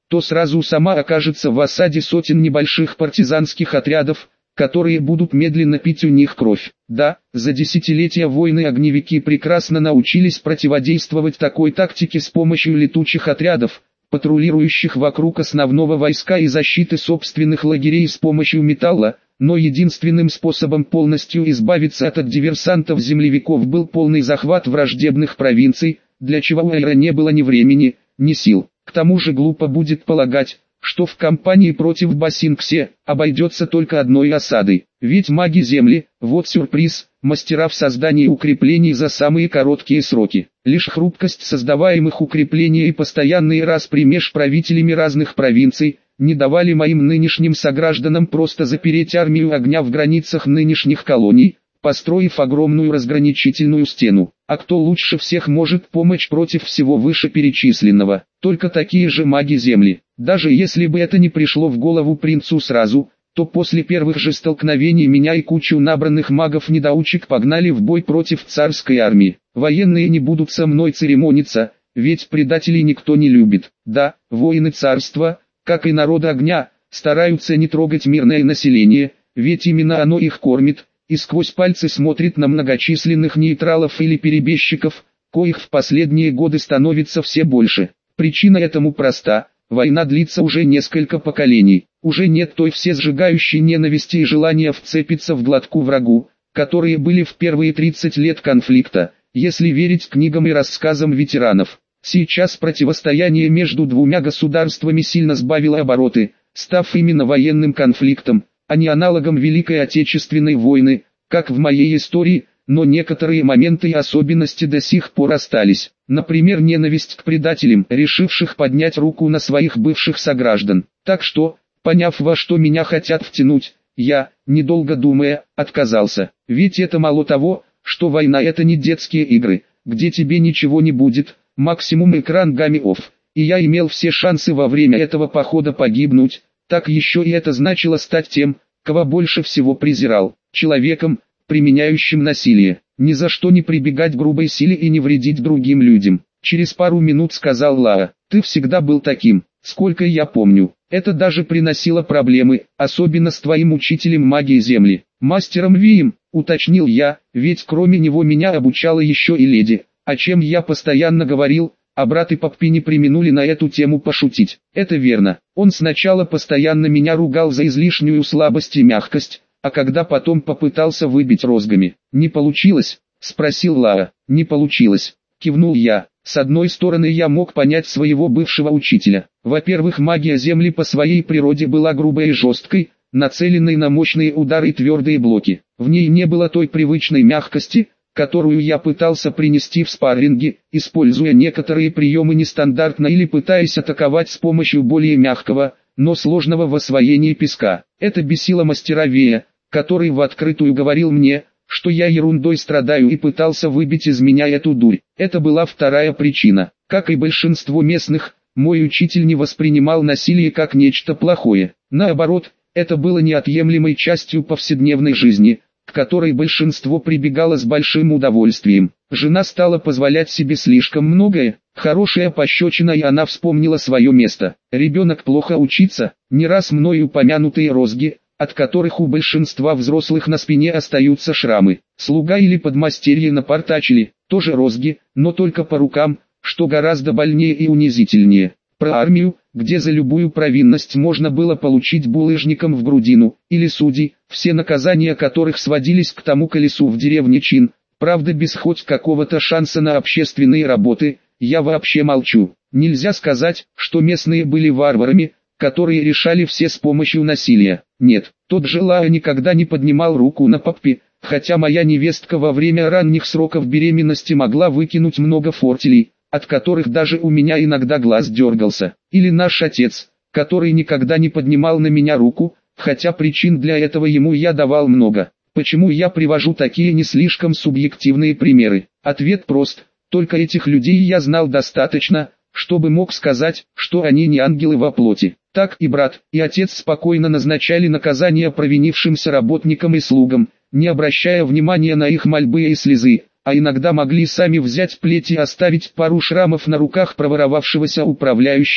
то сразу сама окажется в осаде сотен небольших партизанских отрядов, которые будут медленно пить у них кровь. Да, за десятилетия войны огневики прекрасно научились противодействовать такой тактике с помощью летучих отрядов, патрулирующих вокруг основного войска и защиты собственных лагерей с помощью металла, но единственным способом полностью избавиться от диверсантов-землевиков был полный захват враждебных провинций, для чего у Эйра не было ни времени, ни сил. К тому же глупо будет полагать, что в кампании против Басингсе обойдется только одной осадой. Ведь маги Земли, вот сюрприз, мастера в создании укреплений за самые короткие сроки. Лишь хрупкость создаваемых укреплений и постоянные распри меж правителями разных провинций не давали моим нынешним согражданам просто запереть армию огня в границах нынешних колоний, построив огромную разграничительную стену. А кто лучше всех может помочь против всего вышеперечисленного? Только такие же маги Земли. Даже если бы это не пришло в голову принцу сразу, то после первых же столкновений меня и кучу набранных магов-недоучек погнали в бой против царской армии. Военные не будут со мной церемониться, ведь предателей никто не любит. Да, воины царства, как и народа огня, стараются не трогать мирное население, ведь именно оно их кормит, и сквозь пальцы смотрит на многочисленных нейтралов или перебежчиков, коих в последние годы становится все больше. Причина этому проста. Война длится уже несколько поколений. Уже нет той всесжигающей ненависти и желания вцепиться в глотку врагу, которые были в первые тридцать лет конфликта, если верить книгам и рассказам ветеранов. Сейчас противостояние между двумя государствами сильно сбавило обороты, став именно военным конфликтом, а не аналогом Великой Отечественной войны, как в моей истории, но некоторые моменты и особенности до сих пор остались. Например, ненависть к предателям, решивших поднять руку на своих бывших сограждан. Так что, поняв, во что меня хотят втянуть, я, недолго думая, отказался. Ведь это мало того, что война — это не детские игры, где тебе ничего не будет, максимум экран гамми-офф, и я имел все шансы во время этого похода погибнуть, так еще и это значило стать тем, кого больше всего презирал, человеком, применяющим насилие. Ни за что не прибегать к грубой силе и не вредить другим людям. Через пару минут сказал Лаа: «Ты всегда был таким, сколько я помню. Это даже приносило проблемы, особенно с твоим учителем магии Земли, мастером Вием», уточнил я, ведь кроме него меня обучала еще и леди, о чем я постоянно говорил, а брат и Поппи не преминули на эту тему пошутить. Это верно, он сначала постоянно меня ругал за излишнюю слабость и мягкость, а когда потом попытался выбить розгами. «Не получилось?» — спросил Лаа. «Не получилось», — кивнул я. С одной стороны, я мог понять своего бывшего учителя. Во-первых, магия Земли по своей природе была грубой и жесткой, нацеленной на мощные удары и твердые блоки. В ней не было той привычной мягкости, которую я пытался принести в спарринге, используя некоторые приемы нестандартно или пытаясь атаковать с помощью более мягкого, но сложного в освоении песка. Это бесило мастера Вея, который в открытую говорил мне, что я ерундой страдаю и пытался выбить из меня эту дурь. Это была вторая причина. Как и большинство местных, мой учитель не воспринимал насилие как нечто плохое. Наоборот, это было неотъемлемой частью повседневной жизни, к которой большинство прибегало с большим удовольствием. Жена стала позволять себе слишком многое, хорошая пощечина, и она вспомнила свое место. Ребенок плохо учится, не раз мною упомянутые розги, от которых у большинства взрослых на спине остаются шрамы. Слуга или подмастерье напортачили, тоже розги, но только по рукам, что гораздо больнее и унизительнее. Про армию, где за любую провинность можно было получить булыжником в грудину, или судей, все наказания которых сводились к тому колесу в деревне чин, правда без хоть какого-то шанса на общественные работы, я вообще молчу. Нельзя сказать, что местные были варварами, которые решали все с помощью насилия. Нет, тот же Лаа никогда не поднимал руку на Поппи, хотя моя невестка во время ранних сроков беременности могла выкинуть много фортелей, от которых даже у меня иногда глаз дергался. Или наш отец, который никогда не поднимал на меня руку, хотя причин для этого ему я давал много. Почему я привожу такие не слишком субъективные примеры? Ответ прост: только этих людей я знал достаточно, чтобы мог сказать, что они не ангелы во плоти. Так и брат, и отец спокойно назначали наказания провинившимся работникам и слугам, не обращая внимания на их мольбы и слезы, а иногда могли сами взять плеть и оставить пару шрамов на руках проворовавшегося управляющего,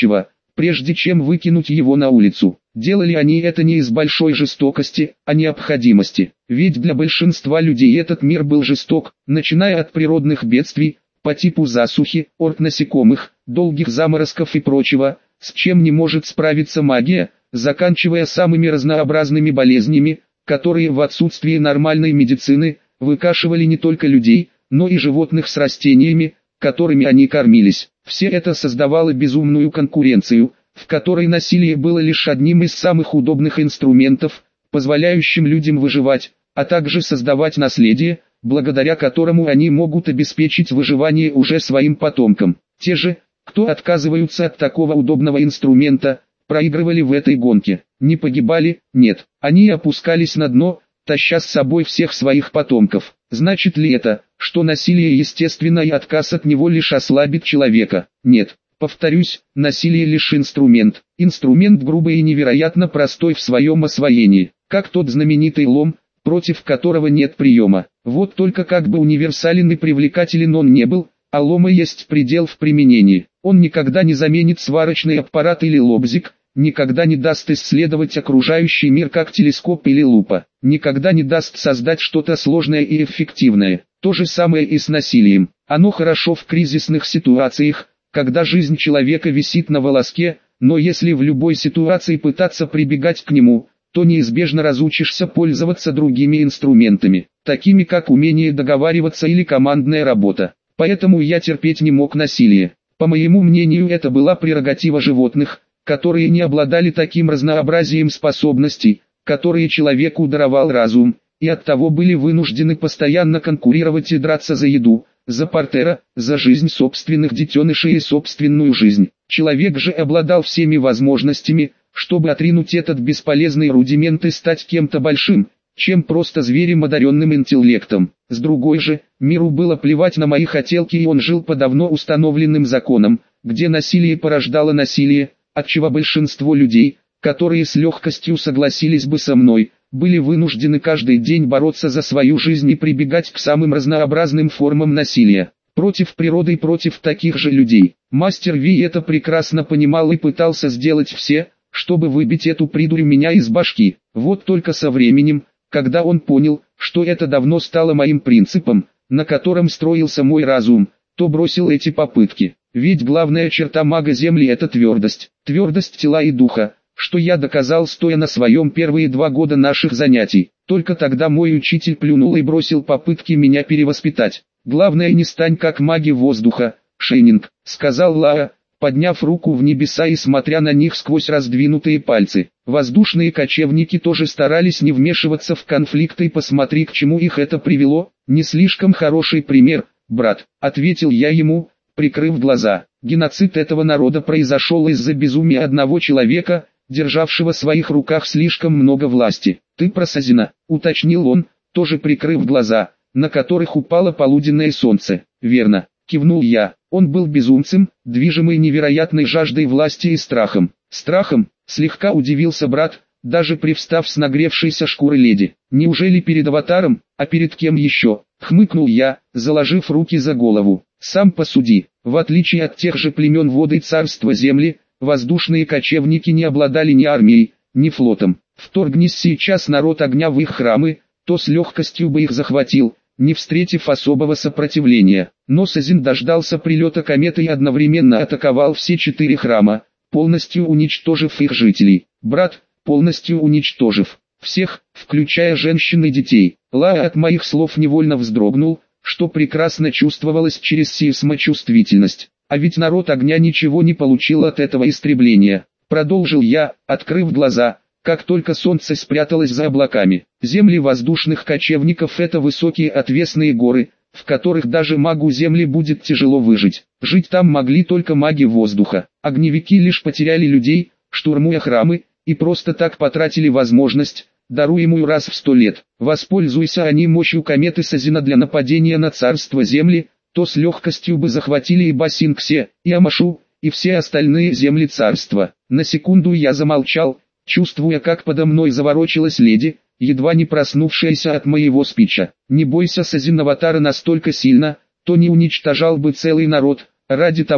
прежде чем выкинуть его на улицу. Делали они это не из большой жестокости, а необходимости. Ведь для большинства людей этот мир был жесток, начиная от природных бедствий, по типу засухи, орд насекомых, долгих заморозков и прочего, с чем не может справиться магия, заканчивая самыми разнообразными болезнями, которые в отсутствии нормальной медицины, выкашивали не только людей, но и животных с растениями, которыми они кормились. Все это создавало безумную конкуренцию, в которой насилие было лишь одним из самых удобных инструментов, позволяющим людям выживать, а также создавать наследие, благодаря которому они могут обеспечить выживание уже своим потомкам. Те же, кто отказываются от такого удобного инструмента, проигрывали в этой гонке. Не погибали, нет, они опускались на дно, таща с собой всех своих потомков. Значит ли это, что насилие естественно и отказ от него лишь ослабит человека? Нет. Повторюсь, насилие лишь инструмент. Инструмент грубый и невероятно простой в своем освоении, как тот знаменитый лом, против которого нет приема. Вот только как бы универсален и привлекателен он не был, а лома есть предел в применении. Он никогда не заменит сварочный аппарат или лобзик, никогда не даст исследовать окружающий мир как телескоп или лупа, никогда не даст создать что-то сложное и эффективное. То же самое и с насилием. Оно хорошо в кризисных ситуациях, когда жизнь человека висит на волоске, но если в любой ситуации пытаться прибегать к нему, то неизбежно разучишься пользоваться другими инструментами, такими как умение договариваться или командная работа. Поэтому я терпеть не мог насилие. По моему мнению, это была прерогатива животных, которые не обладали таким разнообразием способностей, которые человеку даровал разум, и оттого были вынуждены постоянно конкурировать и драться за еду, за партнера, за жизнь собственных детенышей и собственную жизнь. Человек же обладал всеми возможностями, чтобы отринуть этот бесполезный рудимент и стать кем-то большим, чем просто зверем, одаренным интеллектом. С другой же, миру было плевать на мои хотелки, и он жил по давно установленным законам, где насилие порождало насилие, отчего большинство людей, которые с легкостью согласились бы со мной, были вынуждены каждый день бороться за свою жизнь и прибегать к самым разнообразным формам насилия. Против природы и против таких же людей. Мастер Ви это прекрасно понимал и пытался сделать все, чтобы выбить эту придурь меня из башки. Вот только со временем, когда он понял, что это давно стало моим принципом, на котором строился мой разум, то бросил эти попытки. Ведь главная черта мага Земли — это твердость. Твердость тела и духа, что я доказал, стоя на своем первые два года наших занятий. Только тогда мой учитель плюнул и бросил попытки меня перевоспитать. «Главное, не стань как маги воздуха, Шейнинг», — сказал Лаа, подняв руку в небеса и смотря на них сквозь раздвинутые пальцы. Воздушные кочевники тоже старались не вмешиваться в конфликты, и посмотри, к чему их это привело. «Не слишком хороший пример, брат», — ответил я ему, прикрыв глаза. Геноцид этого народа произошел из-за безумия одного человека, державшего в своих руках слишком много власти. «Ты про Сазина», — уточнил он, тоже прикрыв глаза, на которых упало полуденное солнце. «Верно», — кивнул я. Он был безумцем, движимый невероятной жаждой власти и страхом. «Страхом?» — слегка удивился брат, даже привстав с нагревшейся шкуры леди. «Неужели перед аватаром, а перед кем еще?» — хмыкнул я, заложив руки за голову. «Сам посуди, в отличие от тех же племен воды царства земли, воздушные кочевники не обладали ни армией, ни флотом. Вторгнись сейчас народ огня в их храмы, то с легкостью бы их захватил, не встретив особого сопротивления. Но Сазин дождался прилета кометы и одновременно атаковал все четыре храма, полностью уничтожив их жителей. Брат, полностью уничтожив всех, включая женщин и детей». Лаа от моих слов невольно вздрогнул, что прекрасно чувствовалось через сейсмочувствительность. «А ведь народ огня ничего не получил от этого истребления», — продолжил я, открыв глаза, как только солнце спряталось за облаками. «Земли воздушных кочевников — это высокие отвесные горы, в которых даже магу Земли будет тяжело выжить. Жить там могли только маги воздуха. Огневики лишь потеряли людей, штурмуя храмы, и просто так потратили возможность, даруемую раз в сто лет. Воспользуйся они мощью кометы Сазина для нападения на царство Земли, то с легкостью бы захватили и Басинксе, и Амашу, и все остальные земли царства». На секунду я замолчал, чувствуя, как подо мной заворочилась леди, едва не проснувшаяся от моего спича. «Не бойся, Сазин аватара настолько сильно, то не уничтожал бы целый народ, ради того,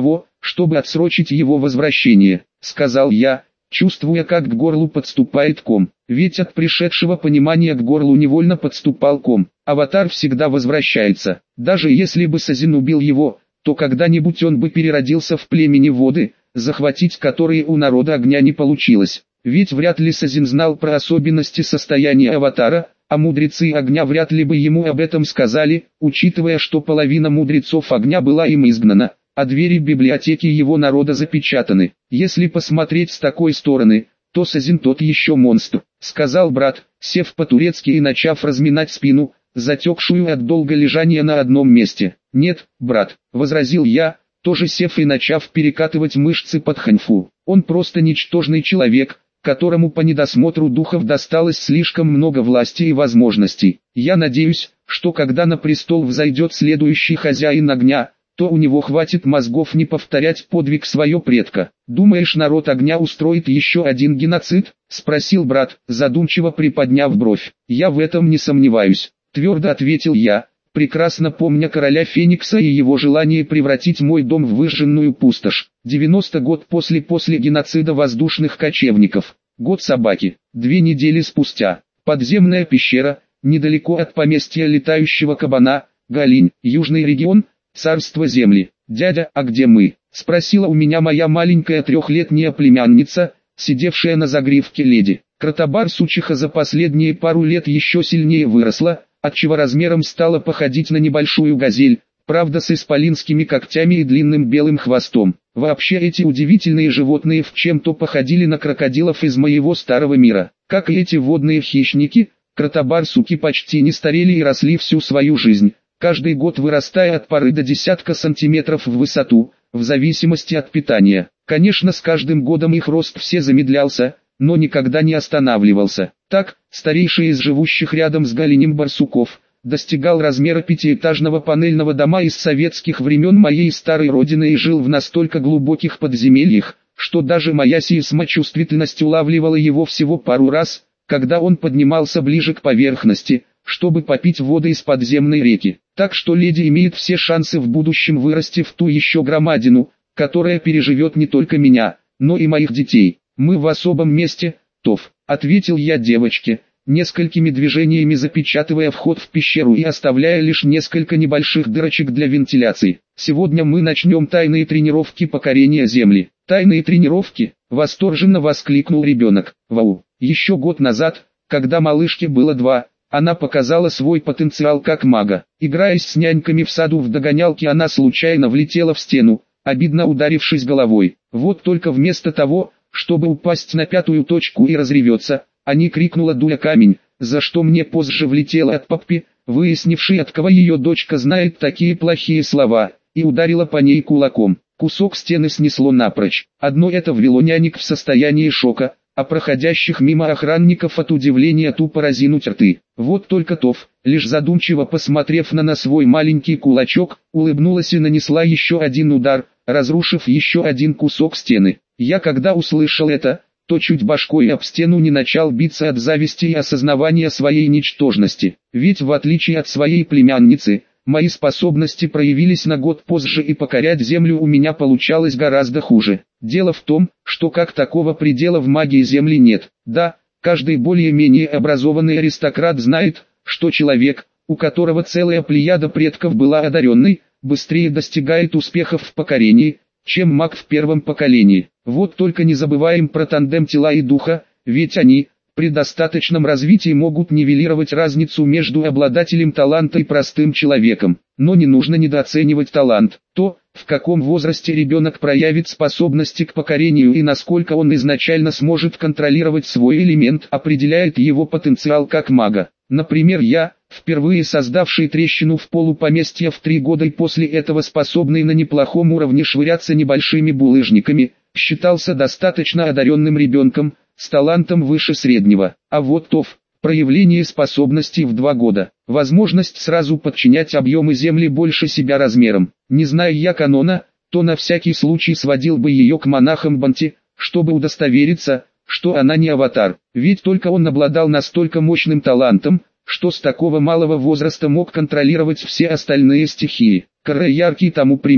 чтобы отсрочить его возвращение, сказал я, чувствуя, как к горлу подступает ком. Ведь от пришедшего понимания к горлу невольно подступал ком. Аватар всегда возвращается. Даже если бы Сазин убил его, то когда-нибудь он бы переродился в племени воды, захватить которые у народа огня не получилось. Ведь вряд ли Сазин знал про особенности состояния аватара, а мудрецы огня вряд ли бы ему об этом сказали, учитывая, что половина мудрецов огня была им изгнана, а двери библиотеки его народа запечатаны. Если посмотреть с такой стороны, то Сазин тот еще монстр, сказал брат, сев по-турецки и начав разминать спину, затекшую от долго лежания на одном месте. Нет, брат, возразил я, тоже сев и начав перекатывать мышцы под ханьфу. Он просто ничтожный человек, которому по недосмотру духов досталось слишком много власти и возможностей. Я надеюсь, что когда на престол взойдет следующий хозяин огня, то у него хватит мозгов не повторять подвиг своего предка. «Думаешь, народ огня устроит еще один геноцид?» — спросил брат, задумчиво приподняв бровь. «Я в этом не сомневаюсь», — твердо ответил я, прекрасно помня короля Феникса и его желание превратить мой дом в выжженную пустошь. девяностый год после после геноцида воздушных кочевников. Год собаки. Две недели спустя. Подземная пещера, недалеко от поместья летающего кабана, Галинь, южный регион, царство земли. «Дядя, а где мы?» — спросила у меня моя маленькая трехлетняя племянница, сидевшая на загривке леди. Кротобар-сучиха за последние пару лет еще сильнее выросла, отчего размером стала походить на небольшую газель, правда с исполинскими когтями и длинным белым хвостом. Вообще эти удивительные животные в чем-то походили на крокодилов из моего старого мира. Как и эти водные хищники, кротобар-суки почти не старели и росли всю свою жизнь, каждый год вырастая от пары до десятка сантиметров в высоту, в зависимости от питания. Конечно, с каждым годом их рост все замедлялся, но никогда не останавливался. Так, старейший из живущих рядом с Галинем барсуков, достигал размера пятиэтажного панельного дома из советских времен моей старой родины и жил в настолько глубоких подземельях, что даже моя сейсмочувствительность улавливала его всего пару раз, когда он поднимался ближе к поверхности, чтобы попить воды из подземной реки. Так что леди имеет все шансы в будущем вырасти в ту еще громадину, которая переживет не только меня, но и моих детей. «Мы в особом месте, Тов», — ответил я девочке, несколькими движениями запечатывая вход в пещеру и оставляя лишь несколько небольших дырочек для вентиляции. «Сегодня мы начнем тайные тренировки покорения Земли». «Тайные тренировки?» — восторженно воскликнул ребенок. «Вау!» Еще год назад, когда малышке было два, она показала свой потенциал как мага. Играясь с няньками в саду в догонялки, она случайно влетела в стену, обидно ударившись головой. Вот только вместо того, чтобы упасть на пятую точку и разреветься, а не крикнула дуля камень, за что мне позже влетела от папки, выяснившей, от кого ее дочка знает такие плохие слова, и ударила по ней кулаком. Кусок стены снесло напрочь. Одно это ввело нянек в состояние шока, а проходящих мимо охранников от удивления тупо разинуть рты. Вот только Тов, лишь задумчиво посмотрев на на свой маленький кулачок, улыбнулась и нанесла еще один удар, разрушив еще один кусок стены. Я когда услышал это, то чуть башкой об стену не начал биться от зависти и осознавания своей ничтожности. Ведь в отличие от своей племянницы, мои способности проявились на год позже и покорять землю у меня получалось гораздо хуже. Дело в том, что как такого предела в магии Земли нет. Да, каждый более-менее образованный аристократ знает, что человек, у которого целая плеяда предков была одаренной, быстрее достигает успехов в покорении, чем маг в первом поколении. Вот только не забываем про тандем тела и духа, ведь они, при достаточном развитии, могут нивелировать разницу между обладателем таланта и простым человеком. Но не нужно недооценивать талант. То, в каком возрасте ребенок проявит способности к покорению и насколько он изначально сможет контролировать свой элемент, определяет его потенциал как мага. Например, я, впервые создавший трещину в полу поместья в три года и после этого способный на неплохом уровне швыряться небольшими булыжниками, считался достаточно одаренным ребенком, с талантом выше среднего. А вот Тов, проявление способностей в два года, возможность сразу подчинять объемы земли больше себя размером. Не зная я канона, то на всякий случай сводил бы ее к монахам Банти, чтобы удостовериться, что она не аватар. Ведь только он обладал настолько мощным талантом, что с такого малого возраста мог контролировать все остальные стихии. Кара яркий тому пример.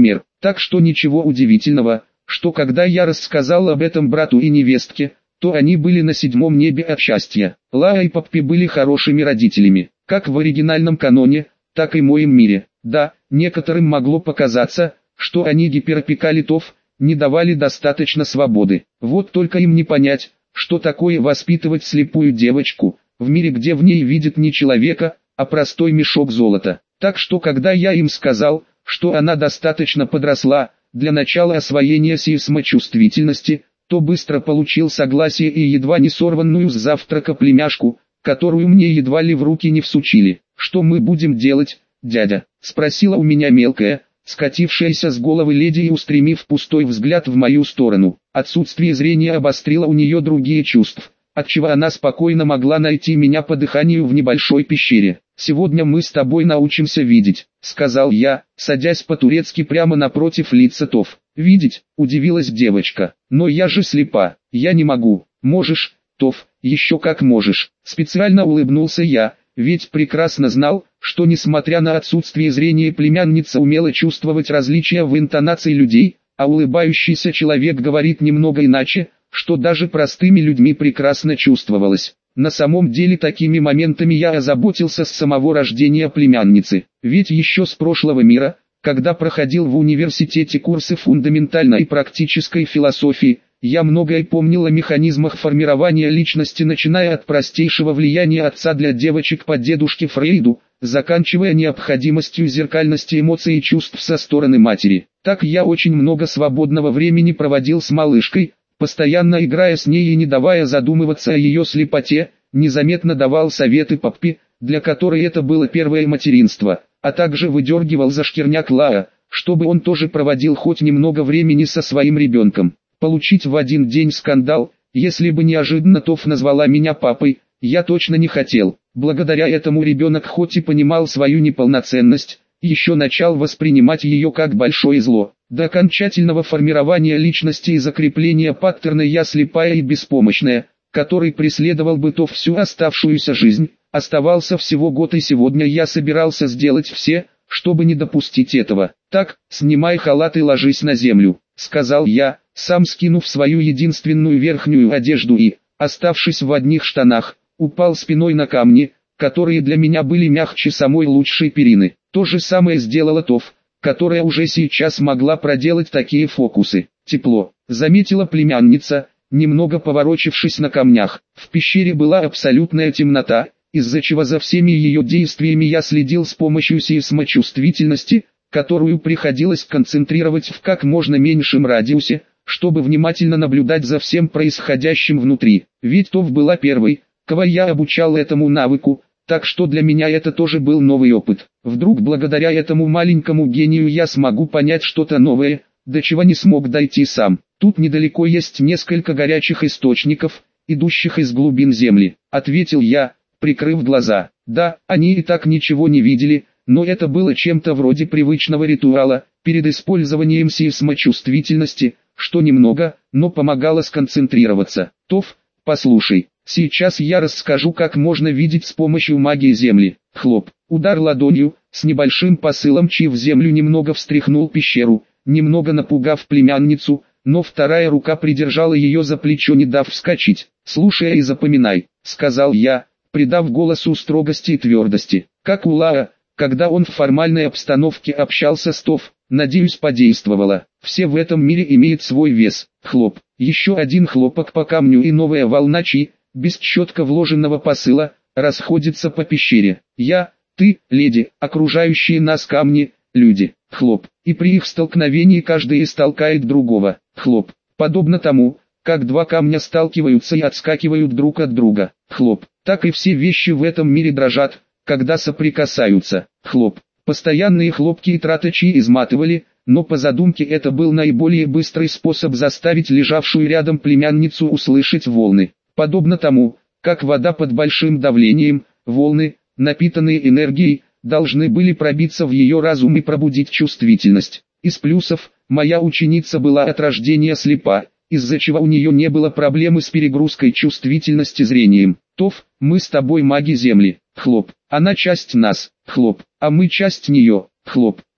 Так что ничего удивительного, что когда я рассказал об этом брату и невестке, то они были на седьмом небе от счастья. Лаа и Паппи были хорошими родителями, как в оригинальном каноне, так и в моем мире. Да, некоторым могло показаться, что они гиперопекали Тоф, не давали достаточно свободы. Вот только им не понять, что такое воспитывать слепую девочку, в мире, где в ней видит не человека, а простой мешок золота. Так что когда я им сказал, что она достаточно подросла для начала освоения сейсмочувствительности, то быстро получил согласие и едва не сорванную с завтрака племяшку, которую мне едва ли в руки не всучили. «Что мы будем делать, дядя?» — спросила у меня мелкая, скатившаяся с головы леди и устремив пустой взгляд в мою сторону. Отсутствие зрения обострило у нее другие чувства, отчего она спокойно могла найти меня по дыханию в небольшой пещере. «Сегодня мы с тобой научимся видеть», — сказал я, садясь по-турецки прямо напротив лица Тоф. «Видеть?» — удивилась девочка. «Но я же слепа, я не могу». «Можешь, Тоф, еще как можешь», — специально улыбнулся я, ведь прекрасно знал, что несмотря на отсутствие зрения племянница умела чувствовать различия в интонации людей, а улыбающийся человек говорит немного иначе, что даже простыми людьми прекрасно чувствовалось. На самом деле такими моментами я озаботился с самого рождения племянницы, ведь еще с прошлого мира, когда проходил в университете курсы фундаментальной и практической философии, я многое помнил о механизмах формирования личности, начиная от простейшего влияния отца для девочек по дедушке Фрейду, заканчивая необходимостью зеркальности эмоций и чувств со стороны матери. Так я очень много свободного времени проводил с малышкой, постоянно играя с ней и не давая задумываться о ее слепоте, незаметно давал советы Паппи, для которой это было первое материнство, а также выдергивал за шкирняк Лаа, чтобы он тоже проводил хоть немного времени со своим ребенком. Получить в один день скандал, если бы неожиданно Тоф назвала меня папой, я точно не хотел. Благодаря этому ребенок хоть и понимал свою неполноценность, еще начал воспринимать ее как большое зло. До окончательного формирования личности и закрепления паттерна я слепая и беспомощная, который преследовал бы Тоф всю оставшуюся жизнь, оставался всего год, и сегодня я собирался сделать все, чтобы не допустить этого. «Так, снимай халат и ложись на землю», — сказал я, сам скинув свою единственную верхнюю одежду и, оставшись в одних штанах, упал спиной на камни, которые для меня были мягче самой лучшей перины. То же самое сделала Тоф, которая уже сейчас могла проделать такие фокусы. «Тепло», — заметила племянница, немного поворочившись на камнях. В пещере была абсолютная темнота, из-за чего за всеми ее действиями я следил с помощью сейсмочувствительности, которую приходилось концентрировать в как можно меньшем радиусе, чтобы внимательно наблюдать за всем происходящим внутри. Ведь Тоф была первой, кого я обучал этому навыку, так что для меня это тоже был новый опыт. Вдруг благодаря этому маленькому гению я смогу понять что-то новое, до чего не смог дойти сам. Тут недалеко есть несколько горячих источников, идущих из глубин земли, ответил я, прикрыв глаза. Да, они и так ничего не видели, но это было чем-то вроде привычного ритуала, перед использованием сейсмочувствительности, что немного, но помогало сконцентрироваться. Тоф, послушай, сейчас я расскажу, как можно видеть с помощью магии земли. Хлоп, удар ладонью, с небольшим посылом чи в землю немного встряхнул пещеру, немного напугав племянницу, но вторая рука придержала ее за плечо, не дав вскочить. «Слушай и запоминай», — сказал я, придав голосу строгости и твердости. Как у Лаа, когда он в формальной обстановке общался с Тоф, надеюсь, подействовало. Все в этом мире имеют свой вес. Хлоп. Еще один хлопок по камню, и новая волна чи, без четко вложенного посыла, расходится по пещере. Я, ты, леди, окружающие нас камни, люди. Хлоп. И при их столкновении каждый истолкает другого. Хлоп. Подобно тому, как два камня сталкиваются и отскакивают друг от друга. Хлоп. Так и все вещи в этом мире дрожат, когда соприкасаются. Хлоп. Постоянные хлопки и траты чи изматывали, но по задумке это был наиболее быстрый способ заставить лежавшую рядом племянницу услышать волны. Подобно тому, как вода под большим давлением, волны, напитанные энергией, должны были пробиться в ее разум и пробудить чувствительность. Из плюсов, моя ученица была от рождения слепа, из-за чего у нее не было проблемы с перегрузкой чувствительности зрением. Тоф, мы с тобой маги земли. Хлоп. Она часть нас. Хлоп. А мы часть нее. Хлоп.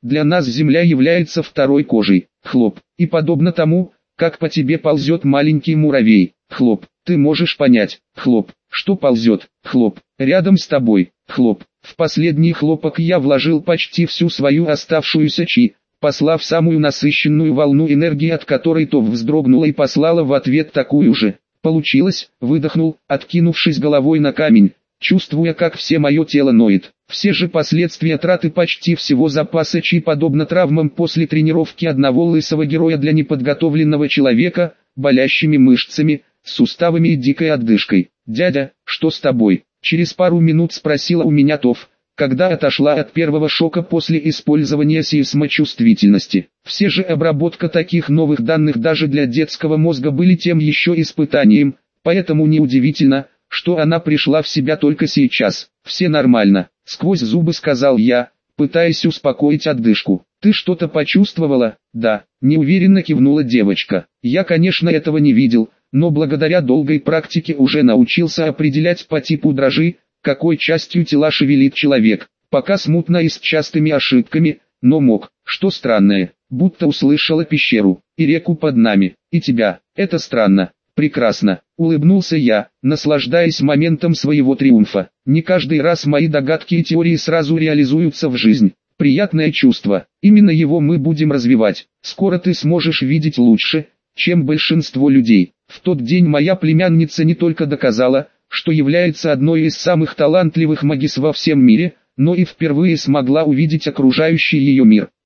Для нас земля является второй кожей. Хлоп. И подобно тому, как по тебе ползет маленький муравей. Хлоп. Ты можешь понять. Хлоп. Что ползет. Хлоп. Рядом с тобой. Хлоп. В последний хлопок я вложил почти всю свою оставшуюся чи, послав самую насыщенную волну энергии, от которой то вздрогнула и послала в ответ такую же. Получилось, выдохнул, откинувшись головой на камень, чувствуя, как все мое тело ноет. Все же последствия траты почти всего запаса чи подобно травмам после тренировки одного лысого героя для неподготовленного человека, болящими мышцами, суставами и дикой отдышкой. «Дядя, что с тобой?» Через пару минут спросила у меня Тов, когда отошла от первого шока после использования сейсмочувствительности. Все же обработка таких новых данных даже для детского мозга были тем еще испытанием, поэтому неудивительно, что она пришла в себя только сейчас. «Все нормально», — сквозь зубы сказал я, пытаясь успокоить отдышку. «Ты что-то почувствовала?» «Да», — неуверенно кивнула девочка. «Я, конечно, этого не видел, но благодаря долгой практике уже научился определять по типу дрожи, какой частью тела шевелит человек. Пока смутно и с частыми ошибками, но мог. Что странное, будто услышала пещеру и реку под нами, и тебя. Это странно». «Прекрасно», — улыбнулся я, наслаждаясь моментом своего триумфа. «Не каждый раз мои догадки и теории сразу реализуются в жизнь. Приятное чувство, именно его мы будем развивать. Скоро ты сможешь видеть лучше, чем большинство людей». В тот день моя племянница не только доказала, что является одной из самых талантливых магис во всем мире, но и впервые смогла увидеть окружающий ее мир.